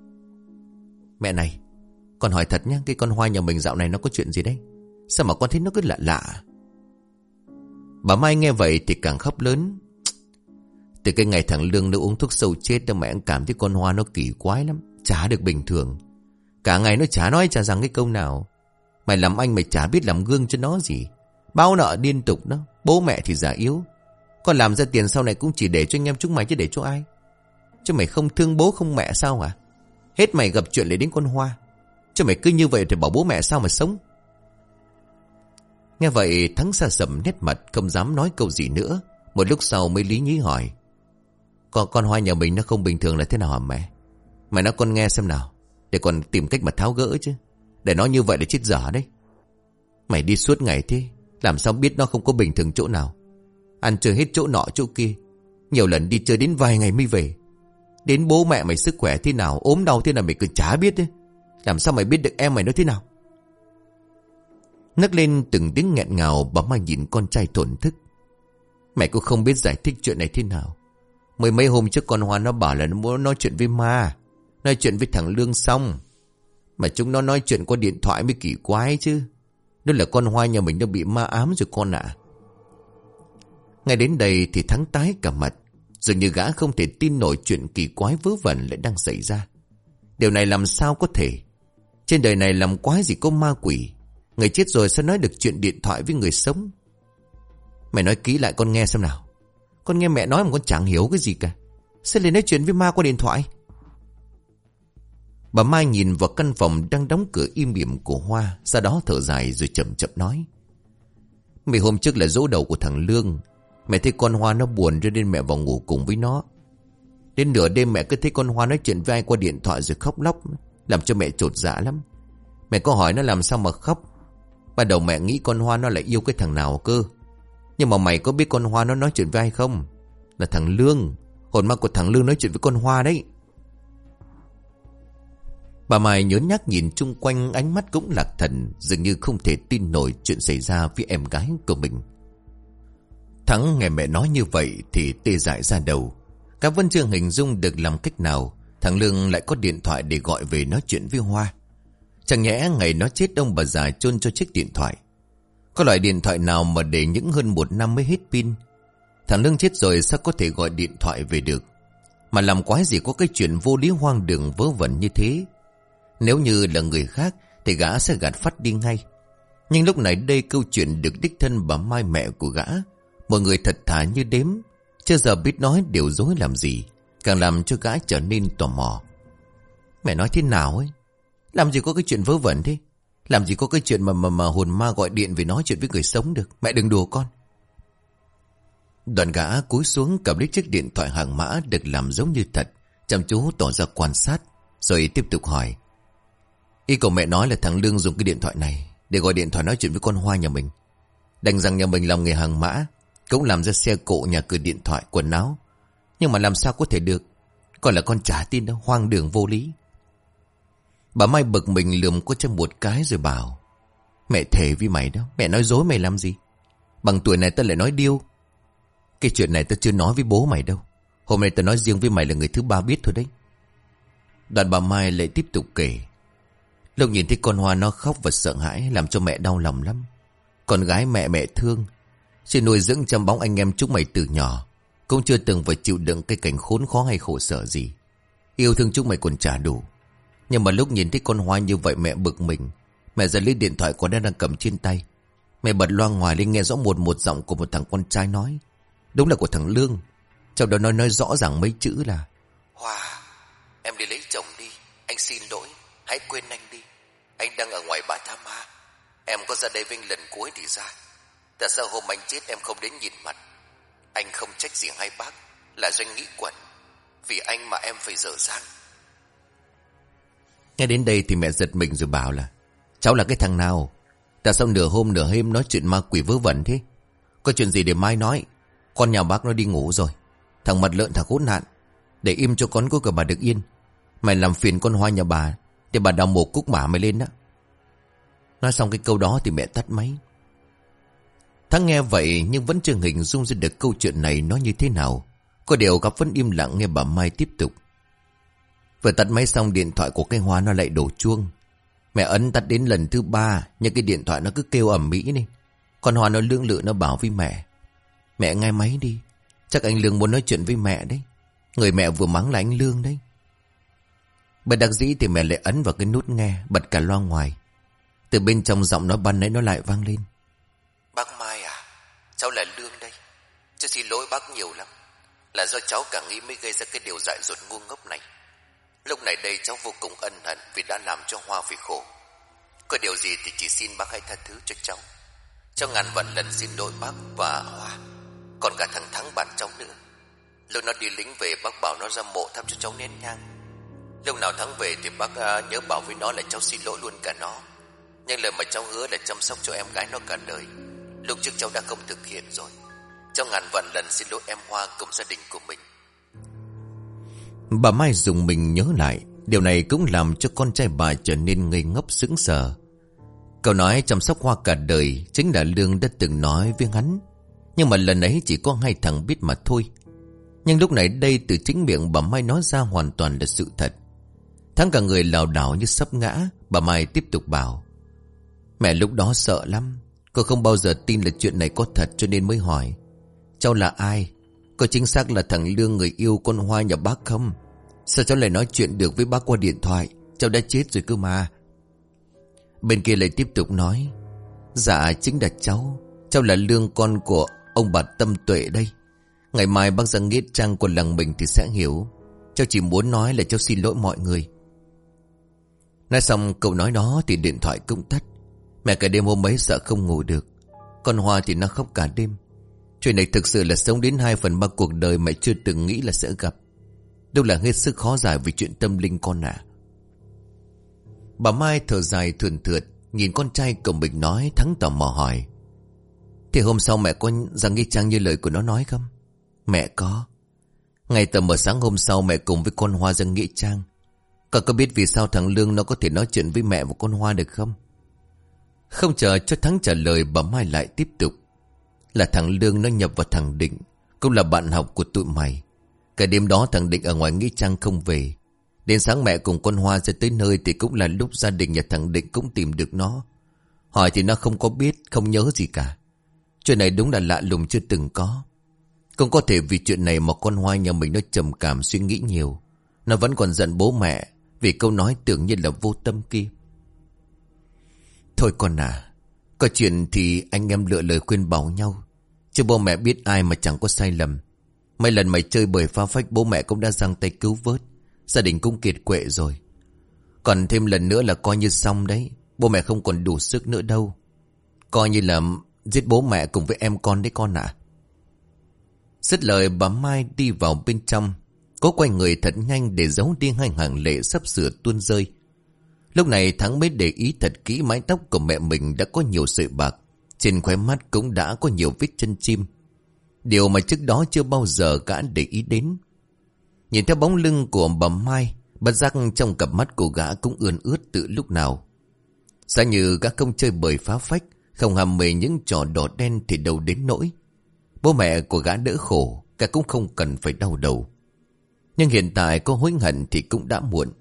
S1: Mẹ này, con hỏi thật nhá, cái con Hoa nhà mình dạo này nó có chuyện gì đấy? Sao mà con thấy nó cứ lạ lạ? Bà Mai nghe vậy thì càng khóc lớn. Từ cái ngày thằng Lương nó uống thuốc sâu chết đó, mẹ cảm thấy con Hoa nó kỳ quái lắm, chả được bình thường. Cả ngày nó chả nói chả rằng cái câu nào. Mày làm anh mày chả biết làm gương cho nó gì. Bao nợ liên tục đó, bố mẹ thì già yếu. Con làm ra tiền sau này cũng chỉ để cho anh em chúng mày chứ để cho ai. Chứ mày không thương bố không mẹ sao hả? Hết mày gặp chuyện lấy đến con Hoa. Chứ mày cứ như vậy thì bảo bố mẹ sao mà sống. Nghe vậy Thắng xa sầm nét mặt, không dám nói câu gì nữa. Một lúc sau mới lý nhí hỏi. Con Hoa nhà mình nó không bình thường là thế nào hả mẹ? Mày nói con nghe xem nào, để còn tìm cách mà tháo gỡ chứ. Để nó như vậy là chết dở đấy. Mày đi suốt ngày thế, làm sao biết nó không có bình thường chỗ nào. Ăn chơi hết chỗ nọ chỗ kia, nhiều lần đi chơi đến vài ngày mới về. Đến bố mẹ mày sức khỏe thế nào, ốm đau thế nào mày cứ chả biết đấy. Làm sao mày biết được em mày nó thế nào? Nấc lên từng tiếng nghẹn ngào, bà Mai nhìn con trai thổn thức. Mẹ cũng không biết giải thích chuyện này thế nào. Mới mấy hôm trước con Hoa nó bảo là nó muốn nói chuyện với ma, nói chuyện với thằng Lương xong. Mà chúng nó nói chuyện qua điện thoại mới kỳ quái chứ. Đó là con Hoa nhà mình nó bị ma ám rồi con ạ. Ngay đến đây thì Thắng tái cả mặt, dường như gã không thể tin nổi chuyện kỳ quái vớ vẩn lại đang xảy ra. Điều này làm sao có thể? Trên đời này làm quái gì có ma quỷ. Người chết rồi sao nói được chuyện điện thoại với người sống? Mày nói kỹ lại con nghe xem nào. Con nghe mẹ nói mà con chẳng hiểu cái gì cả. Sao lại nói chuyện với ma qua điện thoại? Bà Mai nhìn vào căn phòng đang đóng cửa im lìm của Hoa, sau đó thở dài rồi chậm chậm nói. Mấy hôm trước là giỗ đầu của thằng Lương. Mẹ thấy con Hoa nó buồn cho nên mẹ vào ngủ cùng với nó. Đến nửa đêm mẹ cứ thấy con Hoa nói chuyện với ai qua điện thoại rồi khóc lóc, làm cho mẹ chột dạ lắm. Mẹ có hỏi nó làm sao mà khóc. Ban đầu mẹ nghĩ con Hoa nó lại yêu cái thằng nào cơ. Nhưng mà mày có biết con Hoa nó nói chuyện với ai không? Là thằng Lương. Hồn ma của thằng Lương nói chuyện với con Hoa đấy. Bà Mai nhớ nhắc nhìn chung quanh, ánh mắt cũng lạc thần, dường như không thể tin nổi chuyện xảy ra với em gái của mình. Thắng nghe mẹ nói như vậy thì tê dại ra đầu. Các vẫn chưa hình dung được làm cách nào thằng Lương lại có điện thoại để gọi về nói chuyện với Hoa. Chẳng nhẽ ngày nó chết ông bà già chôn cho chiếc điện thoại. Có loại điện thoại nào mà để những hơn 1 năm mới hết pin. Thằng Lương chết rồi sao có thể gọi điện thoại về được. Mà làm quái gì có cái chuyện vô lý hoang đường vớ vẩn như thế. Nếu như là người khác thì gã sẽ gạt phắt đi ngay. Nhưng lúc này đây câu chuyện được đích thân bà Mai, mẹ của gã, một người thật thà như đếm, chưa giờ biết nói điều dối làm gì, càng làm cho gã trở nên tò mò. Mẹ nói thế nào ấy? Làm gì có cái chuyện vớ vẩn thế? Làm gì có cái chuyện mà hồn ma gọi điện về nói chuyện với người sống được? Mẹ đừng đùa con. Đoàn gã cúi xuống cầm lấy chiếc điện thoại hàng mã được làm giống như thật, chăm chú tỏ ra quan sát, rồi tiếp tục hỏi. Ý của mẹ nói là thằng Lương dùng cái điện thoại này để gọi điện thoại nói chuyện với con Hoa nhà mình. Đành rằng nhà mình làm nghề hàng mã, cũng làm ra xe cộ, nhà cửa, điện thoại, quần áo. Nhưng mà làm sao có thể được? Còn là con chả tin đâu, hoang đường vô lý. Bà Mai bực mình lườm cô trong một cái rồi bảo. Mẹ thề với mày đó, mẹ nói dối mày làm gì? Bằng tuổi này ta lại nói điêu. Cái chuyện này ta chưa nói với bố mày đâu. Hôm nay ta nói riêng với mày là người thứ 3 biết thôi đấy. Đoạn bà Mai lại tiếp tục kể. Lúc nhìn thấy con Hoa nó khóc và sợ hãi, làm cho mẹ đau lòng lắm. Con gái mẹ thương, chỉ nuôi dưỡng chăm bóng anh em chúng mày từ nhỏ, cũng chưa từng phải chịu đựng cái cảnh khốn khó hay khổ sở gì. Yêu thương chúng mày còn chả đủ. Nhưng mà lúc nhìn thấy con Hoa như vậy mẹ bực mình. Mẹ giật lấy điện thoại con đang cầm trên tay. Mẹ bật loa ngoài lên nghe rõ một giọng của một thằng con trai nói. Đúng là của thằng Lương. Trong đó nói rõ ràng mấy chữ là: Hoa, em đi lấy chồng đi. Anh xin lỗi, hãy quên anh đi. Anh đang ở ngoài bãi tha ma. Em có ra đây với anh lần cuối thì ra. Tại sao hôm anh chết em không đến nhìn mặt? Anh không trách gì hai bác, là doanh nghĩ quẩn. Vì anh mà em phải dở dang. Nghe đến đây thì mẹ giật mình rồi bảo là: Cháu là cái thằng nào? Tại sao nửa hôm nửa đêm nói chuyện ma quỷ vớ vẩn thế? Có chuyện gì để mai nói? Con nhà bác nó đi ngủ rồi. Thằng mặt lợn thằng khốn nạn, để im cho con của bà được yên. Mày làm phiền con Hoa nhà bà thì bà đào mổ cúc mả mày lên đó. Nói xong cái câu đó thì mẹ tắt máy. Thắng nghe vậy nhưng vẫn chưa hình dung ra được câu chuyện này nó như thế nào. Có điều gặp vẫn im lặng nghe bà Mai tiếp tục. Vừa tắt máy xong điện thoại của cái Hoa nó lại đổ chuông. Mẹ ấn tắt đến lần thứ 3, nhưng cái điện thoại nó cứ kêu ầm ĩ đi. Con Hoa nó lưỡng lự nó bảo với mẹ: Mẹ nghe máy đi, chắc anh Lương muốn nói chuyện với mẹ đấy. Người mẹ vừa mắng là anh Lương đấy. Bất đắc dĩ thì mẹ lại ấn vào cái nút nghe, bật cả loa ngoài. Từ bên trong giọng nói ban nãy nó lại vang lên: Bác Mai à, cháu là Lương đây. Cháu xin lỗi bác nhiều lắm. Là do cháu cả nghĩ mới gây ra cái điều dại dột ngu ngốc này. Lúc này đây cháu vô cùng ân hận vì đã làm cho Hoa phải khổ. Có điều gì thì chỉ xin bác hãy tha thứ cho cháu. Cháu ngàn vạn lần xin lỗi bác và Hoa, còn cả thằng Thắng bạn cháu nữa. Lúc nó đi lính về bác bảo nó ra mộ thắp cho cháu nén nhang. Lúc nào Thắng về thì bác nhớ bảo với nó là cháu xin lỗi luôn cả nó. Nhưng lời mà cháu hứa là chăm sóc cho em gái nó cả đời, lúc trước cháu đã không thực hiện rồi. Cháu ngàn vạn lần xin lỗi em Hoa cùng gia đình của mình. Bà Mai dùng mình nhớ lại. Điều này cũng làm cho con trai bà trở nên ngây ngốc sững sờ. Câu nói chăm sóc Hoa cả đời chính là Lương đã từng nói với hắn. Nhưng mà lần ấy chỉ có 2 thằng biết mà thôi. Nhưng lúc này đây từ chính miệng bà Mai nói ra hoàn toàn là sự thật. Thắng cả người lảo đảo như sắp ngã. Bà Mai tiếp tục bảo: Mẹ lúc đó sợ lắm. Cô không bao giờ tin là chuyện này có thật cho nên mới hỏi: Cháu là ai? Có chính xác là thằng Lương người yêu con Hoa nhà bác không? Sao cháu lại nói chuyện được với bác qua điện thoại? Cháu đã chết rồi cơ mà. Bên kia lại tiếp tục nói: Dạ chính là cháu. Cháu là Lương, con của ông bà Tâm Tuệ đây. Ngày mai bác ra nghĩa trang của làng mình thì sẽ hiểu. Cháu chỉ muốn nói là cháu xin lỗi mọi người. Nói xong câu nói đó thì điện thoại cũng tắt. Mẹ cả đêm hôm ấy sợ không ngủ được. Con Hoa thì nó khóc cả đêm. Chuyện này thực sự là sống đến 2/3 cuộc đời mẹ chưa từng nghĩ là sẽ gặp. Đâu là hết sức khó giải vì chuyện tâm linh con ạ. Bà Mai thở dài thườn thượt, nhìn con trai của mình nói. Thắng tò mò hỏi: Thì hôm sau mẹ có ra nghĩa trang như lời của nó nói không? Mẹ có. Ngày tầm mở sáng hôm sau mẹ cùng với con Hoa ra nghĩa trang. Con có biết vì sao thằng Lương nó có thể nói chuyện với mẹ và con Hoa được không? Không chờ cho Thắng trả lời, bà Mai lại tiếp tục: Là thằng Lương nó nhập vào thằng Định, cũng là bạn học của tụi mày. Cả đêm đó thằng Định ở ngoài nghĩa trang không về. Đến sáng mẹ cùng con Hoa ra tới nơi thì cũng là lúc gia đình nhà thằng Định cũng tìm được nó. Hỏi thì nó không có biết, không nhớ gì cả. Chuyện này đúng là lạ lùng chưa từng có. Cũng có thể vì chuyện này mà con Hoa nhà mình nó trầm cảm suy nghĩ nhiều. Nó vẫn còn giận bố mẹ vì câu nói tưởng như là vô tâm kia. Thôi con à, có chuyện thì anh em lựa lời khuyên bảo nhau, chứ bố mẹ biết ai mà chẳng có sai lầm. Mấy lần mày chơi bời phá phách bố mẹ cũng đã giang tay cứu vớt. Gia đình cũng kiệt quệ rồi. Còn thêm lần nữa là coi như xong đấy. Bố mẹ không còn đủ sức nữa đâu. Coi như là giết bố mẹ cùng với em con đấy con ạ. Dứt lời bà Mai đi vào bên trong. Cố quay người thật nhanh để giấu đi hai hàng lệ sắp sửa tuôn rơi. Lúc này Thắng mới để ý thật kỹ mái tóc của mẹ mình đã có nhiều sợi bạc. Trên khóe mắt cũng đã có nhiều vết chân chim. Điều mà trước đó chưa bao giờ gã để ý đến. Nhìn theo bóng lưng của bà Mai, bất giác trong cặp mắt của gã cũng ươn ướt từ lúc nào. Giá như gã không chơi bời phá phách, không ham mê những trò đỏ đen thì đâu đến nỗi. Bố mẹ của gã đỡ khổ, gã cũng không cần phải đau đầu. Nhưng hiện tại có hối hận thì cũng đã muộn.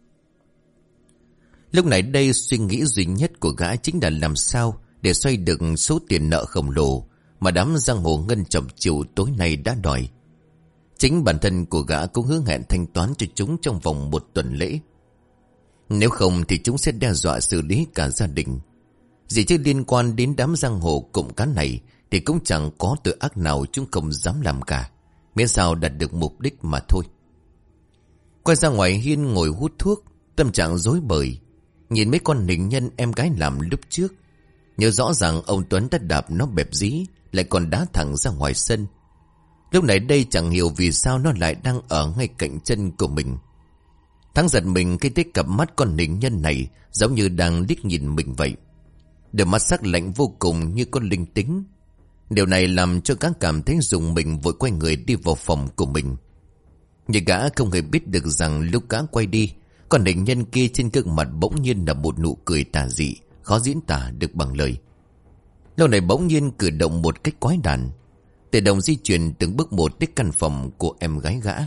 S1: Lúc này đây suy nghĩ duy nhất của gã chính là làm sao để xoay được số tiền nợ khổng lồ mà đám giang hồ ngân chậm chiều tối nay đã đòi. Chính bản thân của gã cũng hứa hẹn thanh toán cho chúng trong vòng 1 tuần lễ. Nếu không thì chúng sẽ đe dọa xử lý cả gia đình. Gì chứ liên quan đến đám giang hồ cộng cán này thì cũng chẳng có tội ác nào chúng không dám làm cả, miễn sao đạt được mục đích mà thôi. Quay ra ngoài hiên ngồi hút thuốc, tâm trạng rối bời. Nhìn mấy con nịnh nhân em gái làm lúc trước, nhớ rõ ràng ông Tuấn đã đạp nó bẹp dí, lại còn đá thẳng ra ngoài sân. Lúc này đây chẳng hiểu vì sao nó lại đang ở ngay cạnh chân của mình. Thắng giật mình khi thấy cặp mắt con nịnh nhân này giống như đang liếc nhìn mình vậy. Đôi mắt sắc lạnh vô cùng như con linh tính. Điều này làm cho gã cảm thấy rùng mình, vội quay người đi vào phòng của mình. Nhưng gã không hề biết được rằng lúc gã quay đi, con nịnh nhân kia trên gương mặt bỗng nhiên là một nụ cười tà dị, khó diễn tả được bằng lời. Lâu này bỗng nhiên cử động một cách quái đản, tự động di chuyển từng bước một đến căn phòng của em gái gã.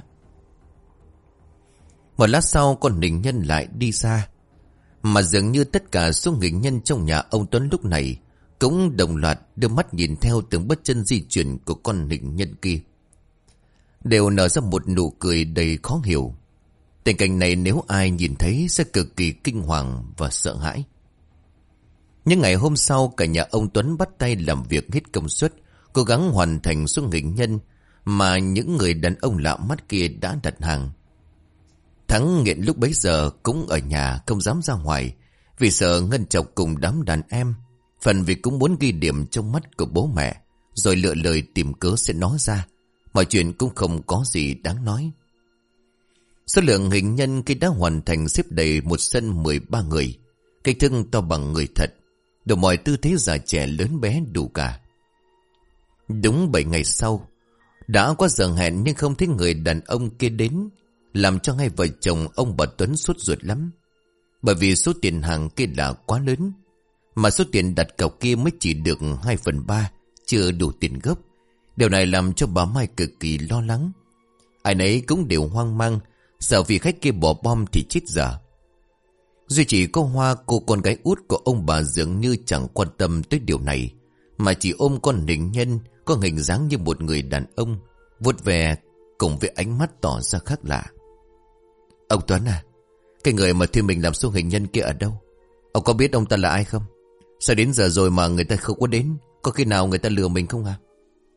S1: Một lát sau con nịnh nhân lại đi xa, mà dường như tất cả số nghịch nhân trong nhà ông Tuấn lúc này cũng đồng loạt đưa mắt nhìn theo từng bước chân di chuyển của con nịnh nhân kia, đều nở ra một nụ cười đầy khó hiểu. Tình cảnh này nếu ai nhìn thấy sẽ cực kỳ kinh hoàng và sợ hãi. Nhưng ngày hôm sau cả nhà ông Tuấn bắt tay làm việc hết công suất, cố gắng hoàn thành số nghịch nhân mà những người đàn ông lạ mắt kia đã đặt hàng. Thắng nghiện lúc bấy giờ cũng ở nhà không dám ra ngoài, vì sợ Ngân chọc cùng đám đàn em, phần vì cũng muốn ghi điểm trong mắt của bố mẹ, rồi lựa lời tìm cớ sẽ nói ra. Mọi chuyện cũng không có gì đáng nói. Số lượng hình nhân khi đã hoàn thành xếp đầy một sân 13 người, kích thước to bằng người thật, đủ mọi tư thế già trẻ lớn bé đủ cả. Đúng 7 ngày sau, đã qua giờ hẹn nhưng không thấy người đàn ông kia đến, làm cho hai vợ chồng ông bà Tuấn sốt ruột lắm. Bởi vì số tiền hàng kia là quá lớn, mà số tiền đặt cọc kia mới chỉ được 2/3, chưa đủ tiền gốc. Điều này làm cho bà Mai cực kỳ lo lắng. Ai nấy cũng đều hoang mang, sợ vì khách kia bỏ bom thì chết dở. Duy chỉ có Hoa, cô con gái út của ông bà, dường như chẳng quan tâm tới điều này, mà chỉ ôm con nịnh nhân có hình dáng như một người đàn ông, vuốt về cùng với ánh mắt tỏ ra khác lạ. Ông Tuấn à, cái người mà thuê mình làm số hình nhân kia ở đâu? Ông có biết ông ta là ai không? Sao đến giờ rồi mà người ta không có đến? Có khi nào người ta lừa mình không à?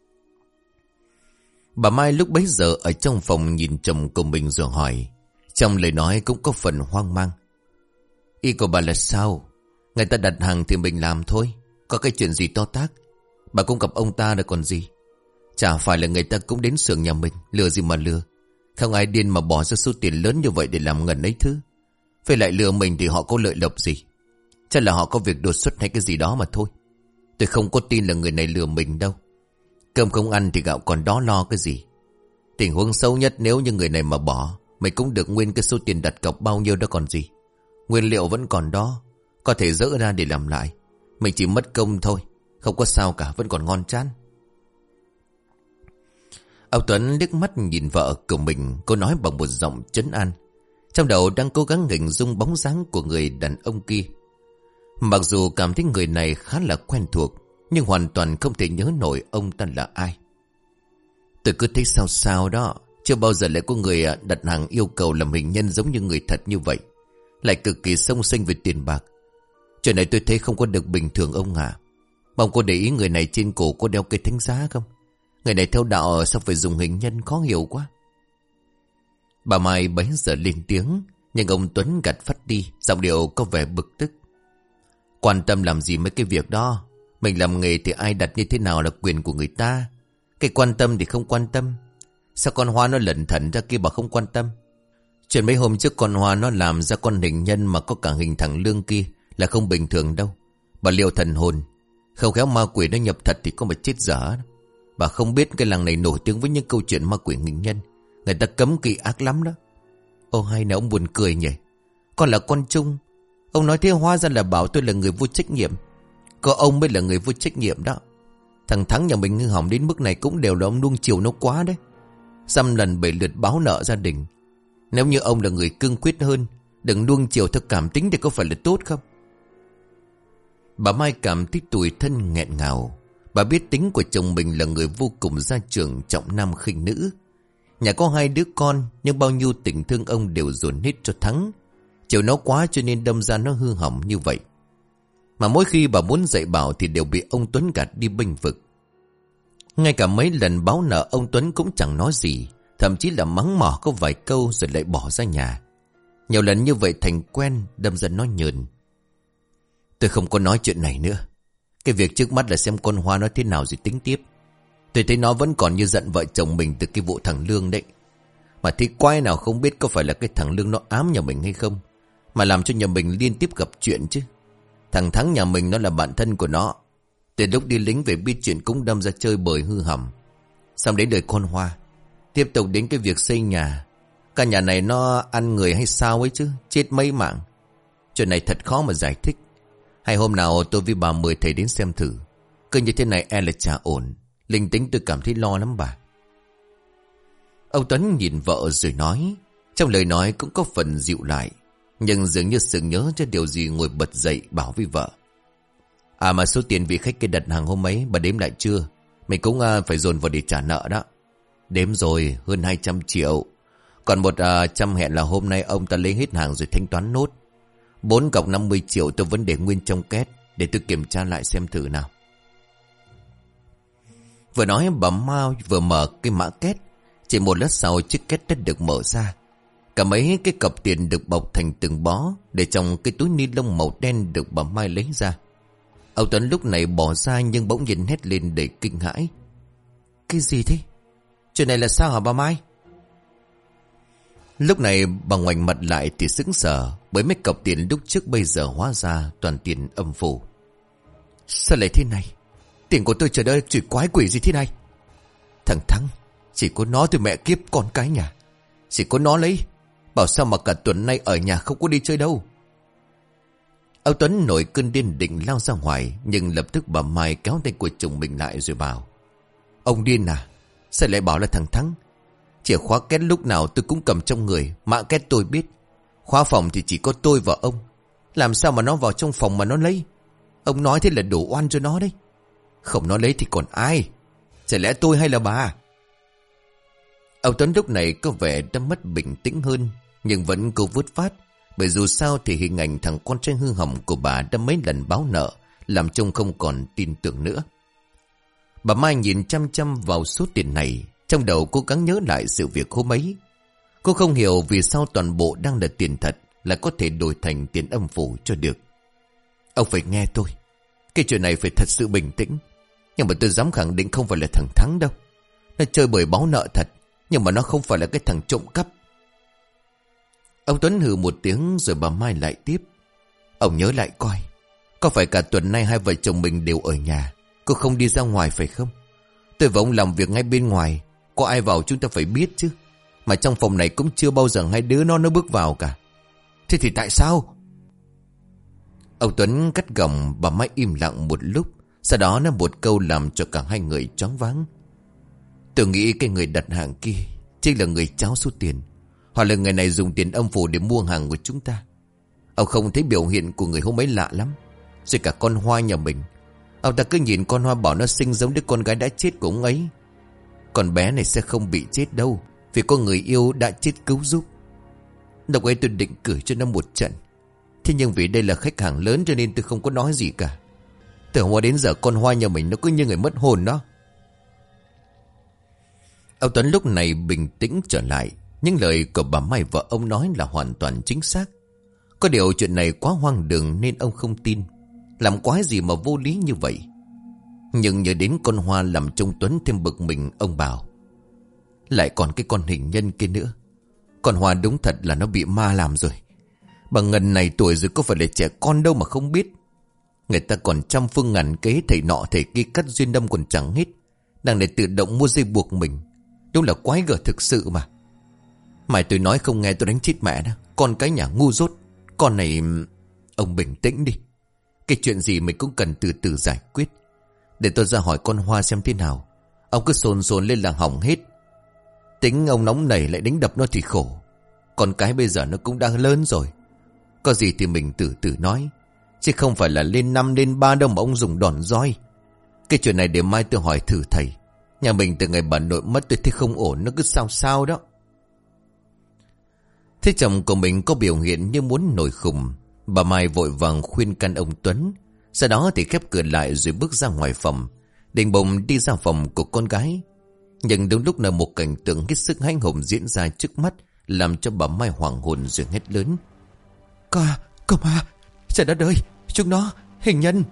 S1: Bà Mai lúc bấy giờ ở trong phòng nhìn chồng của mình rồi hỏi, trong lời nói cũng có phần hoang mang. Ý của bà là sao? Người ta đặt hàng thì mình làm thôi, có cái chuyện gì to tát? Bà cũng gặp ông ta rồi còn gì? Chả phải là người ta cũng đến xưởng nhà mình, lừa gì mà lừa. Không ai điên mà bỏ ra số tiền lớn như vậy để làm ngần ấy thứ. Phải lại lừa mình thì họ có lợi lộc gì? Chắc là họ có việc đột xuất hay cái gì đó mà thôi. Tôi không có tin là người này lừa mình đâu. Cơm không ăn thì gạo còn đó lo cái gì. Tình huống xấu nhất nếu như người này mà bỏ, mình cũng được nguyên cái số tiền đặt cọc bao nhiêu đó còn gì. Nguyên liệu vẫn còn đó, có thể dỡ ra để làm lại. Mình chỉ mất công thôi, không có sao cả, vẫn còn ngon chán. Ông Tuấn liếc mắt nhìn vợ của mình, cô nói bằng một giọng trấn an. Trong đầu đang cố gắng hình dung bóng dáng của người đàn ông kia. Mặc dù cảm thấy người này khá là quen thuộc, nhưng hoàn toàn không thể nhớ nổi ông ta là ai. Tôi cứ thấy sao sao đó. Chưa bao giờ lại có người đặt hàng yêu cầu làm hình nhân giống như người thật như vậy. Lại cực kỳ xông xênh về tiền bạc. Chuyện này tôi thấy không có được bình thường ông ạ. Mong cô để ý người này trên cổ có đeo cây thánh giá không? Người này theo đạo sao phải dùng hình nhân, khó hiểu quá. Bà Mai bấy giờ lên tiếng, nhưng ông Tuấn gạt phắt đi, giọng điệu có vẻ bực tức. Quan tâm làm gì mấy cái việc đó? Mình làm nghề thì ai đặt như thế nào là quyền của người ta. Cái quan tâm thì không quan tâm. Sao con Hoa nó lẩn thẩn ra kia bà không quan tâm? Chuyện mấy hôm trước con Hoa nó làm ra con hình nhân mà có cả hình thằng Lương kia là không bình thường đâu. Bà liều thần hồn. Không khéo ma quỷ nó nhập thật thì có mà chết dở. Bà không biết cái làng này nổi tiếng với những câu chuyện ma quỷ hình nhân. Người ta cấm kỵ ác lắm đó. Ô hay là ông buồn cười nhỉ? Con là con Trung. Ông nói thế hóa ra là bảo tôi là người vô trách nhiệm. Có ông mới là người vô trách nhiệm đó. Thằng Thắng nhà mình hư hỏng đến mức này cũng đều là ông nuông chiều nó quá đấy. Dăm lần 7 lượt báo nợ gia đình. Nếu như ông là người cương quyết hơn, đừng nuông chiều theo cảm tính thì có phải là tốt không? Bà Mai cảm thấy tủi thân nghẹn ngào. Bà biết tính của chồng mình là người vô cùng gia trưởng, trọng nam khinh nữ. Nhà có 2 đứa con, nhưng bao nhiêu tình thương ông đều dồn hết cho Thắng. Chiều nó quá cho nên đâm ra nó hư hỏng như vậy. Mà mỗi khi bà muốn dạy bảo thì đều bị ông Tuấn gạt đi bênh vực. Ngay cả mấy lần báo nợ ông Tuấn cũng chẳng nói gì, thậm chí là mắng mỏ có vài câu rồi lại bỏ ra nhà. Nhiều lần như vậy thành quen, đâm ra nó nhờn. Tôi không có nói chuyện này nữa. Cái việc trước mắt là xem con Hoa nó thế nào rồi tính tiếp. Tôi thấy nó vẫn còn như giận vợ chồng mình từ cái vụ thằng Lương đấy. Mà thì quái nào không biết có phải là cái thằng Lương nó ám nhà mình hay không, mà làm cho nhà mình liên tiếp gặp chuyện chứ. Thằng Thắng nhà mình nó là bạn thân của nó. Từ lúc đi lính về biết chuyện cũng đâm ra chơi bời hư hỏng. Xong đến đời con Hoa, tiếp tục đến cái việc xây nhà. Cả nhà này nó ăn người hay sao ấy chứ, chết mấy mạng. Chuyện này thật khó mà giải thích. Hay hôm nào tôi với bà mời thầy đến xem thử. Cứ như thế này e là chả ổn. Linh tính tôi cảm thấy lo lắm bà. Ông Tuấn nhìn vợ rồi nói. Trong lời nói cũng có phần dịu lại, nhưng dường như sự nhớ cho điều gì ngồi bật dậy bảo với vợ. À mà số tiền vị khách kia đặt hàng hôm ấy bà đếm lại chưa? Mình cũng phải dồn vào để trả nợ đó. Đếm rồi, hơn 200 triệu. Còn 100 hẹn là hôm nay ông ta lấy hết hàng rồi thanh toán nốt. 4 cọc 50 triệu tôi vẫn để nguyên trong két, để tôi kiểm tra lại xem thử nào. Vừa nói bà Mao vừa mở cái mã két. Chỉ một lát sau chiếc két đã được mở ra. Cả mấy cái cọc tiền được bọc thành từng bó, để trong cái túi ni lông màu đen được bà Mai lấy ra. Ông Tuấn lúc này bỏ ra nhưng bỗng nhìn hét lên đầy kinh hãi. Cái gì thế? Chuyện này là sao hả bà Mai? Lúc này bà ngoảnh mặt lại thì sững sờ, bởi mấy cọc tiền lúc trước bây giờ hóa ra toàn tiền âm phủ. Sao lại thế này? Tiền của tôi trời ơi, chửi quái quỷ gì thế này? Thằng Thắng, chỉ có nó thì mẹ kiếp con cái nhà. Chỉ có nó lấy. Bảo sao mà cả tuần nay ở nhà không có đi chơi đâu. Ông Tuấn nổi cơn điên định lao ra ngoài, nhưng lập tức bà Mai kéo tay của chồng mình lại rồi bảo. Ông điên à? Sao lại bảo là thằng Thắng? Chìa khóa két lúc nào tôi cũng cầm trong người, mã két tôi biết. Khóa phòng thì chỉ có tôi và ông. Làm sao mà nó vào trong phòng mà nó lấy? Ông nói thế là đổ oan cho nó đấy. Không nó lấy thì còn ai? Chả lẽ tôi hay là bà? Ông Tuấn lúc này có vẻ đã mất bình tĩnh hơn, nhưng vẫn cố vút phát. Bởi dù sao thì hình ảnh thằng con trai hư hỏng của bà đã mấy lần báo nợ, làm trông không còn tin tưởng nữa. Bà Mai nhìn chăm chăm vào số tiền này, trong đầu cố gắng nhớ lại sự việc hôm ấy. Cô không hiểu vì sao toàn bộ đang là tiền thật là có thể đổi thành tiền âm phủ cho được. Ông phải nghe tôi. Cái chuyện này phải thật sự bình tĩnh. Nhưng mà tôi dám khẳng định không phải là thằng Thắng đâu. Nó chơi bời báo nợ thật, nhưng mà nó không phải là cái thằng trộm cắp. Ông Tuấn hừ một tiếng rồi bà Mai lại tiếp. Ông nhớ lại coi, có phải cả tuần nay hai vợ chồng mình đều ở nhà, cô không đi ra ngoài phải không? Tôi và ông làm việc ngay bên ngoài, có ai vào chúng ta phải biết chứ. Mà trong phòng này cũng chưa bao giờ hai đứa nó bước vào cả. Thế thì tại sao? Ông Tuấn cắt gỏng. Bà Mai im lặng một lúc, sau đó nói một câu làm cho cả hai người choáng váng. Tôi nghĩ cái người đặt hàng kia chính là người tráo số tiền, hoặc là người này dùng tiền âm phủ để mua hàng của chúng ta. Ông không thấy biểu hiện của người hôm ấy lạ lắm? Rồi cả con Hoa nhà mình, ông ta cứ nhìn con Hoa bảo nó xinh giống đứa con gái đã chết của ông ấy. Con bé này sẽ không bị chết đâu, vì có người yêu đã chết cứu giúp. Lúc ấy tôi định cử cho nó một trận, thế nhưng vì đây là khách hàng lớn cho nên tôi không có nói gì cả. Từ hôm đến giờ con Hoa nhà mình nó cứ như người mất hồn đó. Ông Tuấn lúc này bình tĩnh trở lại. Những lời của bà Mai vợ ông nói là hoàn toàn chính xác. Có điều chuyện này quá hoang đường nên ông không tin. Làm quái gì mà vô lý như vậy. Nhưng nhớ đến con Hoa làm trông Tuấn thêm bực mình, ông bảo. Lại còn cái con hình nhân kia nữa. Con Hoa đúng thật là nó bị ma làm rồi. Bà Ngân này tuổi rồi có phải là trẻ con đâu mà không biết. Người ta còn trăm phương ngàn kế, thầy nọ thầy kia cắt duyên đâm còn chẳng hết. Đằng này tự động mua dây buộc mình. Đúng là quái gở thực sự mà. Mày tôi nói không nghe tôi đánh chết mẹ đó. Con cái nhà ngu dốt. Con này... Ông bình tĩnh đi. Cái chuyện gì mình cũng cần từ từ giải quyết. Để tôi ra hỏi con Hoa xem thế nào. Ông cứ sồn sồn lên là hỏng hết. Tính ông nóng nảy lại đánh đập nó thì khổ. Con cái bây giờ nó cũng đang lớn rồi. Có gì thì mình từ từ nói. Chứ không phải là lên 5 lên 3 đâu mà ông dùng đòn roi. Cái chuyện này để mai tôi hỏi thử thầy. Nhà mình từ ngày bà nội mất tôi thấy không ổn. Nó cứ sao sao đó. Thế chồng của mình có biểu hiện như muốn nổi khùng. Bà Mai vội vàng khuyên can ông Tuấn. Sau đó thì khép cửa lại rồi bước ra ngoài phòng. Định bụng đi ra phòng của con gái. Nhưng đúng lúc nào một cảnh tượng hết sức hãi hùng diễn ra trước mắt, làm cho bà Mai hoảng hồn rồi hét lớn. Có ma, trời đất ơi, chúng nó, hình nhân.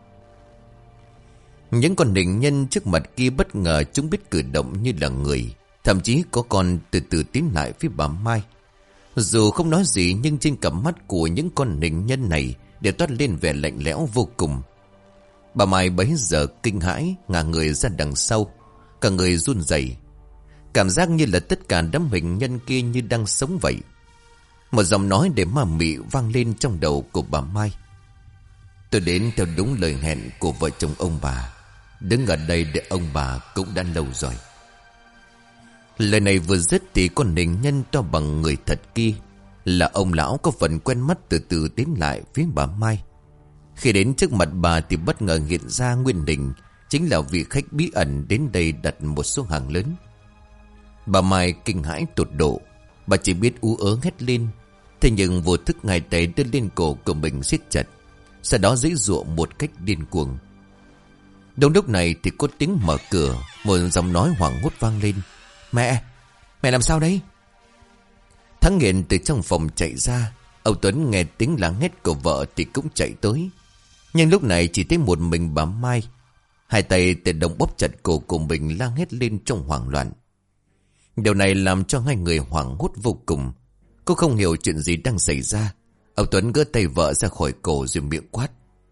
S1: Những con hình nhân trước mặt kia bất ngờ chúng biết cử động như là người. Thậm chí có con từ từ tiến lại phía bà Mai. Dù không nói gì nhưng trên cặp mắt của những con hình nhân này đều toát lên vẻ lạnh lẽo vô cùng. Bà Mai bấy giờ kinh hãi ngả người ra đằng sau, cả người run rẩy, cảm giác như là tất cả đám hình nhân kia như đang sống vậy. Một giọng nói để ma mị vang lên trong đầu của bà Mai. Tôi đến theo đúng lời hẹn của vợ chồng ông bà. Đứng ở đây để ông bà cũng đã lâu rồi. Lời này vừa dứt thì con hình nhân to bằng người thật kia là ông lão có phần quen mắt từ từ tiến lại phía bà Mai. Khi đến trước mặt bà thì bất ngờ hiện ra nguyên hình chính là vị khách bí ẩn đến đây đặt một số hàng lớn. Bà Mai kinh hãi tột độ. Bà chỉ biết ú ớ hét lên. Thế nhưng vô thức hai tay đưa lên cổ của mình siết chặt, sau đó giãy giụa một cách điên cuồng. Đúng lúc này thì có tiếng mở cửa. Một giọng nói hoảng hốt vang lên. Mẹ làm sao đấy? Thắng Nghiện từ trong phòng chạy ra. Ông Tuấn nghe tiếng la hét của vợ thì cũng chạy tới. Nhưng lúc này chỉ thấy một mình bà Mai. Hai tay tự động bóp chặt cổ của mình la hét lên trong hoảng loạn. Điều này làm cho hai người hoảng hốt vô cùng. Cô không hiểu chuyện gì đang xảy ra. Ông Tuấn gỡ tay vợ ra khỏi cổ rồi miệng quát.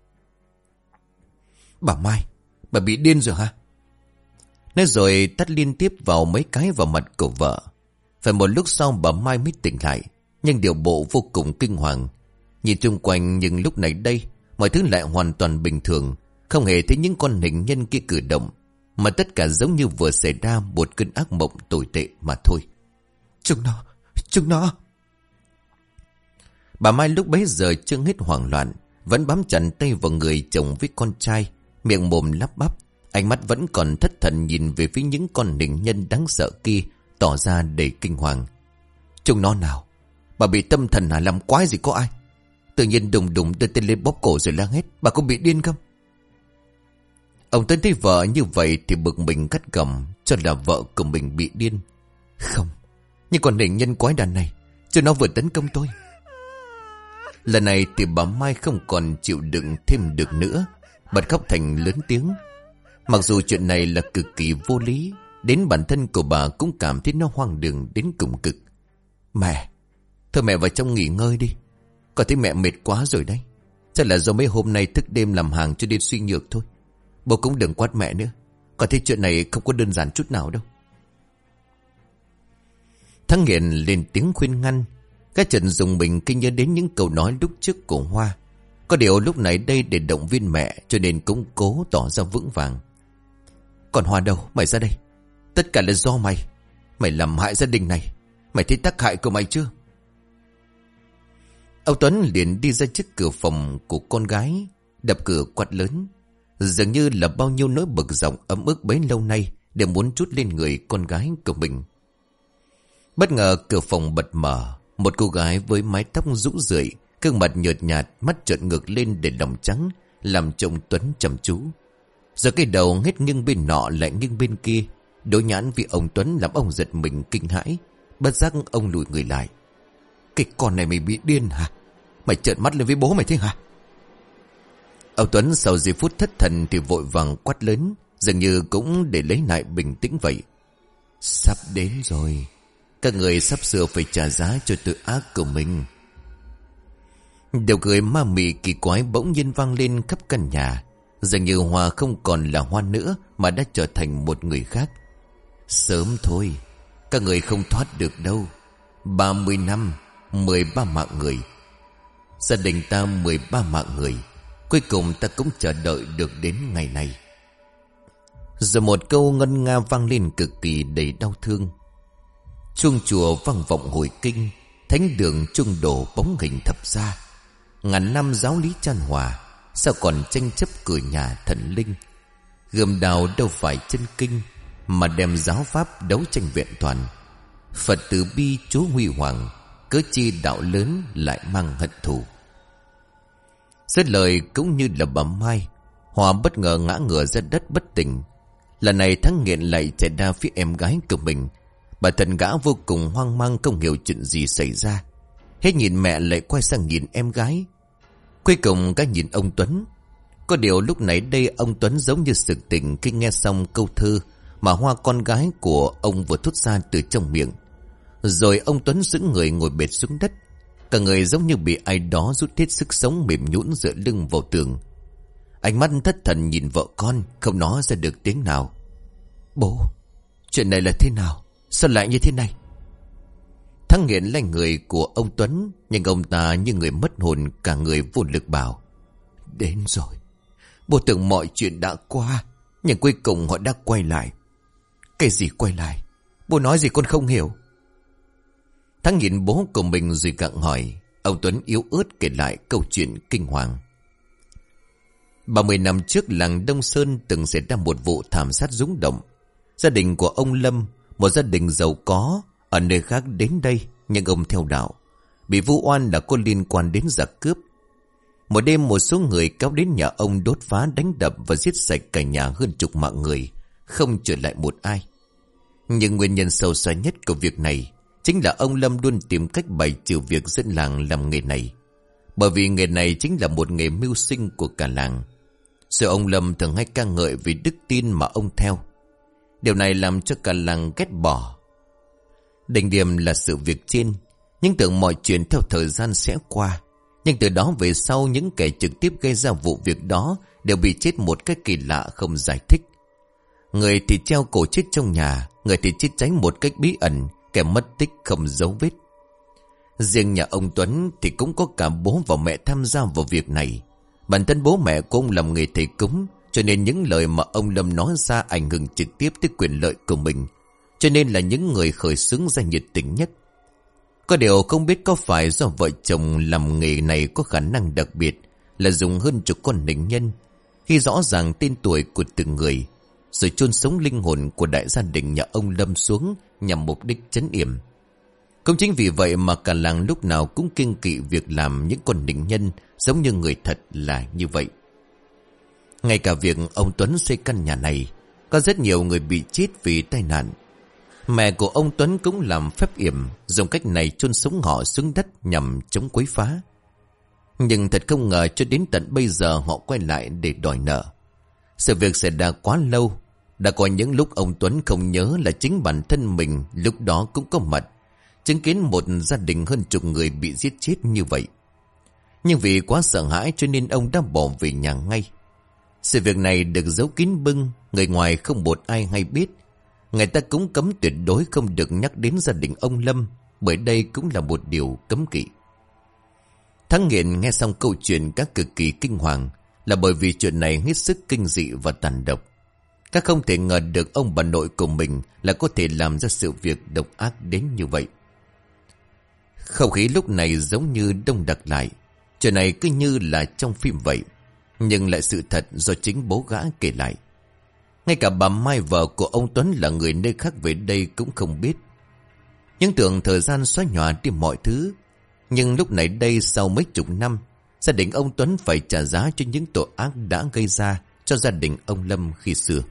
S1: Bà Mai, bà bị điên rồi hả? Nói rồi tát liên tiếp vào mấy cái vào mặt của vợ. Phải một lúc sau bà Mai mới tỉnh lại, nhưng điều bộ vô cùng kinh hoàng. Nhìn chung quanh nhưng lúc này đây mọi thứ lại hoàn toàn bình thường. Không hề thấy những con hình nhân kia cử động, mà tất cả giống như vừa xảy ra một cơn ác mộng tồi tệ mà thôi. Chúng nó. Bà Mai lúc bấy giờ chưa hết hoảng loạn, vẫn bám chặt tay vào người chồng với con trai, miệng mồm lắp bắp, ánh mắt vẫn còn thất thần nhìn về phía những con hình nhân đáng sợ kia, tỏ ra đầy kinh hoàng. Chúng nó nào? Bà bị tâm thần hả? Làm quái gì có ai? Tự nhiên đùng đưa tên lên bóp cổ rồi la hét. Bà có bị điên không? Ông Tuấn thấy vợ như vậy thì bực mình gắt gỏng, cho là vợ của mình bị điên. Không, nhưng còn hình nhân quái đàn này, cho nó vừa tấn công tôi. Lần này thì bà Mai không còn chịu đựng thêm được nữa, bật khóc thành lớn tiếng. Mặc dù chuyện này là cực kỳ vô lý, Đến bản thân của bà cũng cảm thấy nó hoang đường đến cùng cực. Mẹ, thôi mẹ vào trong nghỉ ngơi đi. Con thấy mẹ mệt quá rồi đấy. Chắc là do mấy hôm nay thức đêm làm hàng cho nên suy nhược thôi. Bố cũng đừng quát mẹ nữa. Con thấy chuyện này không có đơn giản chút nào đâu. Thắng Nghiện lên tiếng khuyên ngăn. Các Trần dùng mình khi nhớ đến những câu nói lúc trước của Hoa. Có điều lúc này đây để động viên mẹ, cho nên cũng cố tỏ ra vững vàng. Còn Hoa đâu, mày ra đây. Tất cả là do mày. Mày làm hại gia đình này. Mày thấy tác hại của mày chưa? Ông Tuấn liền đi ra trước cửa phòng của con gái, đập cửa quát lớn. Dường như là bao nhiêu nỗi bực dọc ấm ức bấy lâu nay đều muốn trút lên người con gái của mình. Bất ngờ cửa phòng bật mở. Một cô gái với mái tóc rũ rượi, gương mặt nhợt nhạt, mắt trợn ngược lên để lòng trắng, làm trông Tuấn chăm chú. Giờ cái đầu hết nghiêng bên nọ lại nghiêng bên kia, đối nhãn với ông Tuấn làm ông giật mình kinh hãi. Bất giác ông lùi người lại. Cái con này mày bị điên hả? Mày trợn mắt lên với bố mày thế hả? Ông Tuấn sau giây phút thất thần thì vội vàng quát lớn, dường như cũng để lấy lại bình tĩnh vậy. Sắp đến rồi. Các người sắp sửa phải trả giá cho tội ác của mình. Điều cười ma mị kỳ quái bỗng nhiên vang lên khắp căn nhà. Dường như Hoa không còn là Hoa nữa, mà đã trở thành một người khác. Sớm thôi, các người không thoát được đâu. 30 năm, 13 mạng người. Gia đình ta 13 mạng người. Cuối cùng ta cũng chờ đợi được đến ngày này. Rồi một câu ngân nga vang lên cực kỳ đầy đau thương. Chuông chùa vang vọng hồi kinh, thánh đường chuông đổ bóng hình thập gia. Ngàn năm giáo lý chan hòa, sao còn tranh chấp cửa nhà thần linh. Gươm đào đâu phải chân kinh, mà đem giáo pháp đấu tranh vẹn toàn. Phật từ bi Chúa huy hoàng, cớ chi đạo lớn lại mang hận thù. Dứt lời cũng như là bấm mai, Hòa bất ngờ ngã ngửa ra đất bất tỉnh. Lần này Thắng Nghiện lại chạy ra phía em gái của mình. Bà thần gã vô cùng hoang mang, không hiểu chuyện gì xảy ra. Hết nhìn mẹ lại quay sang nhìn em gái. Cuối cùng các nhìn ông Tuấn. Có điều lúc nãy đây ông Tuấn giống như sực tỉnh khi nghe xong câu thơ mà Hoa con gái của ông vừa thốt ra từ trong miệng. Rồi ông Tuấn sững người ngồi bệt xuống đất. Cả người giống như bị ai đó rút hết sức sống, mềm nhũn dựa lưng vào tường. Ánh mắt thất thần nhìn vợ con, không nói ra được tiếng nào. Bố, chuyện này là thế nào? Sao lại như thế này? Thắng Nghiện là người của ông Tuấn, nhưng ông ta như người mất hồn, cả người vô lực bảo. Đến rồi. Bố tưởng mọi chuyện đã qua, nhưng cuối cùng họ đã quay lại. Cái gì quay lại? Bố nói gì con không hiểu. Thắng nhìn bố của mình rồi gặng hỏi. Ông Tuấn yếu ớt kể lại câu chuyện kinh hoàng. 30 năm trước, làng Đông Sơn từng xảy ra một vụ thảm sát rúng động. Gia đình của ông Lâm, một gia đình giàu có, ở nơi khác đến đây, nhưng ông theo đạo, bị vu oan là có liên quan đến giặc cướp. Một đêm một số người kéo đến nhà ông đốt phá, đánh đập và giết sạch cả nhà hơn chục mạng người, không trở lại một ai. Nhưng nguyên nhân sâu xa nhất của việc này chính là ông Lâm luôn tìm cách bày trừ việc dân làng làm nghề này. Bởi vì nghề này chính là một nghề mưu sinh của cả làng. Rồi ông Lâm thường hay ca ngợi vì đức tin mà ông theo. Điều này làm cho cả làng ghét bỏ. Đỉnh điểm là sự việc trên, nhưng tưởng mọi chuyện theo thời gian sẽ qua. Nhưng từ đó về sau, những kẻ trực tiếp gây ra vụ việc đó đều bị chết một cách kỳ lạ không giải thích. Người thì treo cổ chết trong nhà, người thì chết cháy một cách bí ẩn, kẻ mất tích không dấu vết. Riêng nhà ông Tuấn thì cũng có cả bố và mẹ tham gia vào việc này. Bản thân bố mẹ của ông làm nghề thầy cúng, cho nên những lời mà ông Lâm nói ra ảnh hưởng trực tiếp tới quyền lợi của mình, cho nên là những người khởi xướng ra nhiệt tình nhất. Có điều không biết có phải do vợ chồng làm nghề này có khả năng đặc biệt là dùng hơn chục con nịnh nhân, khi rõ ràng tên tuổi của từng người, rồi chôn sống linh hồn của đại gia đình nhà ông Lâm xuống nhằm mục đích trấn yểm. Cũng chính vì vậy mà cả làng lúc nào cũng kiêng kỵ việc làm những con nịnh nhân giống như người thật là như vậy. Ngay cả việc ông Tuấn xây căn nhà này, có rất nhiều người bị chết vì tai nạn. Mẹ của ông Tuấn cũng làm phép yểm, dùng cách này chôn sống họ xuống đất nhằm chống quấy phá. Nhưng thật không ngờ cho đến tận bây giờ họ quay lại để đòi nợ. Sự việc xảy ra quá lâu, Đã có những lúc ông Tuấn không nhớ là chính bản thân mình lúc đó cũng có mặt, chứng kiến một gia đình hơn chục người bị giết chết như vậy. Nhưng vì quá sợ hãi cho nên ông đã bỏ về nhà ngay. Sự việc này được giấu kín bưng, người ngoài không một ai hay biết. Người ta cũng cấm tuyệt đối không được nhắc đến gia đình ông Lâm, bởi đây cũng là một điều cấm kỵ. Thắng Nghiện nghe xong câu chuyện các cực kỳ kinh hoàng, là bởi vì chuyện này hết sức kinh dị và tàn độc. Các không thể ngờ được ông bà nội của mình là có thể làm ra sự việc độc ác đến như vậy. Không khí lúc này giống như đông đặc lại. Chuyện này cứ như là trong phim vậy, nhưng lại sự thật do chính bố gã kể lại. Ngay cả bà Mai vợ của ông Tuấn là người nơi khác về đây cũng không biết. Nhưng tưởng thời gian xóa nhòa đi mọi thứ. Nhưng lúc này đây sau mấy chục năm, gia đình ông Tuấn phải trả giá cho những tội ác đã gây ra cho gia đình ông Lâm khi xưa.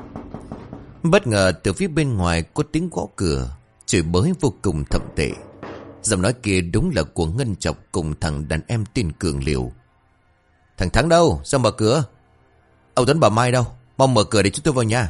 S1: Bất ngờ từ phía bên ngoài có tiếng gõ cửa, chửi bới vô cùng thậm tệ. Giọng nói kia đúng là của Ngân Chọc cùng thằng đàn em tên Cường Liều. Thằng Thắng đâu? Sao mở cửa? Ông Tuấn bà Mai đâu? Mau mở cửa để chúng tôi vào nhà.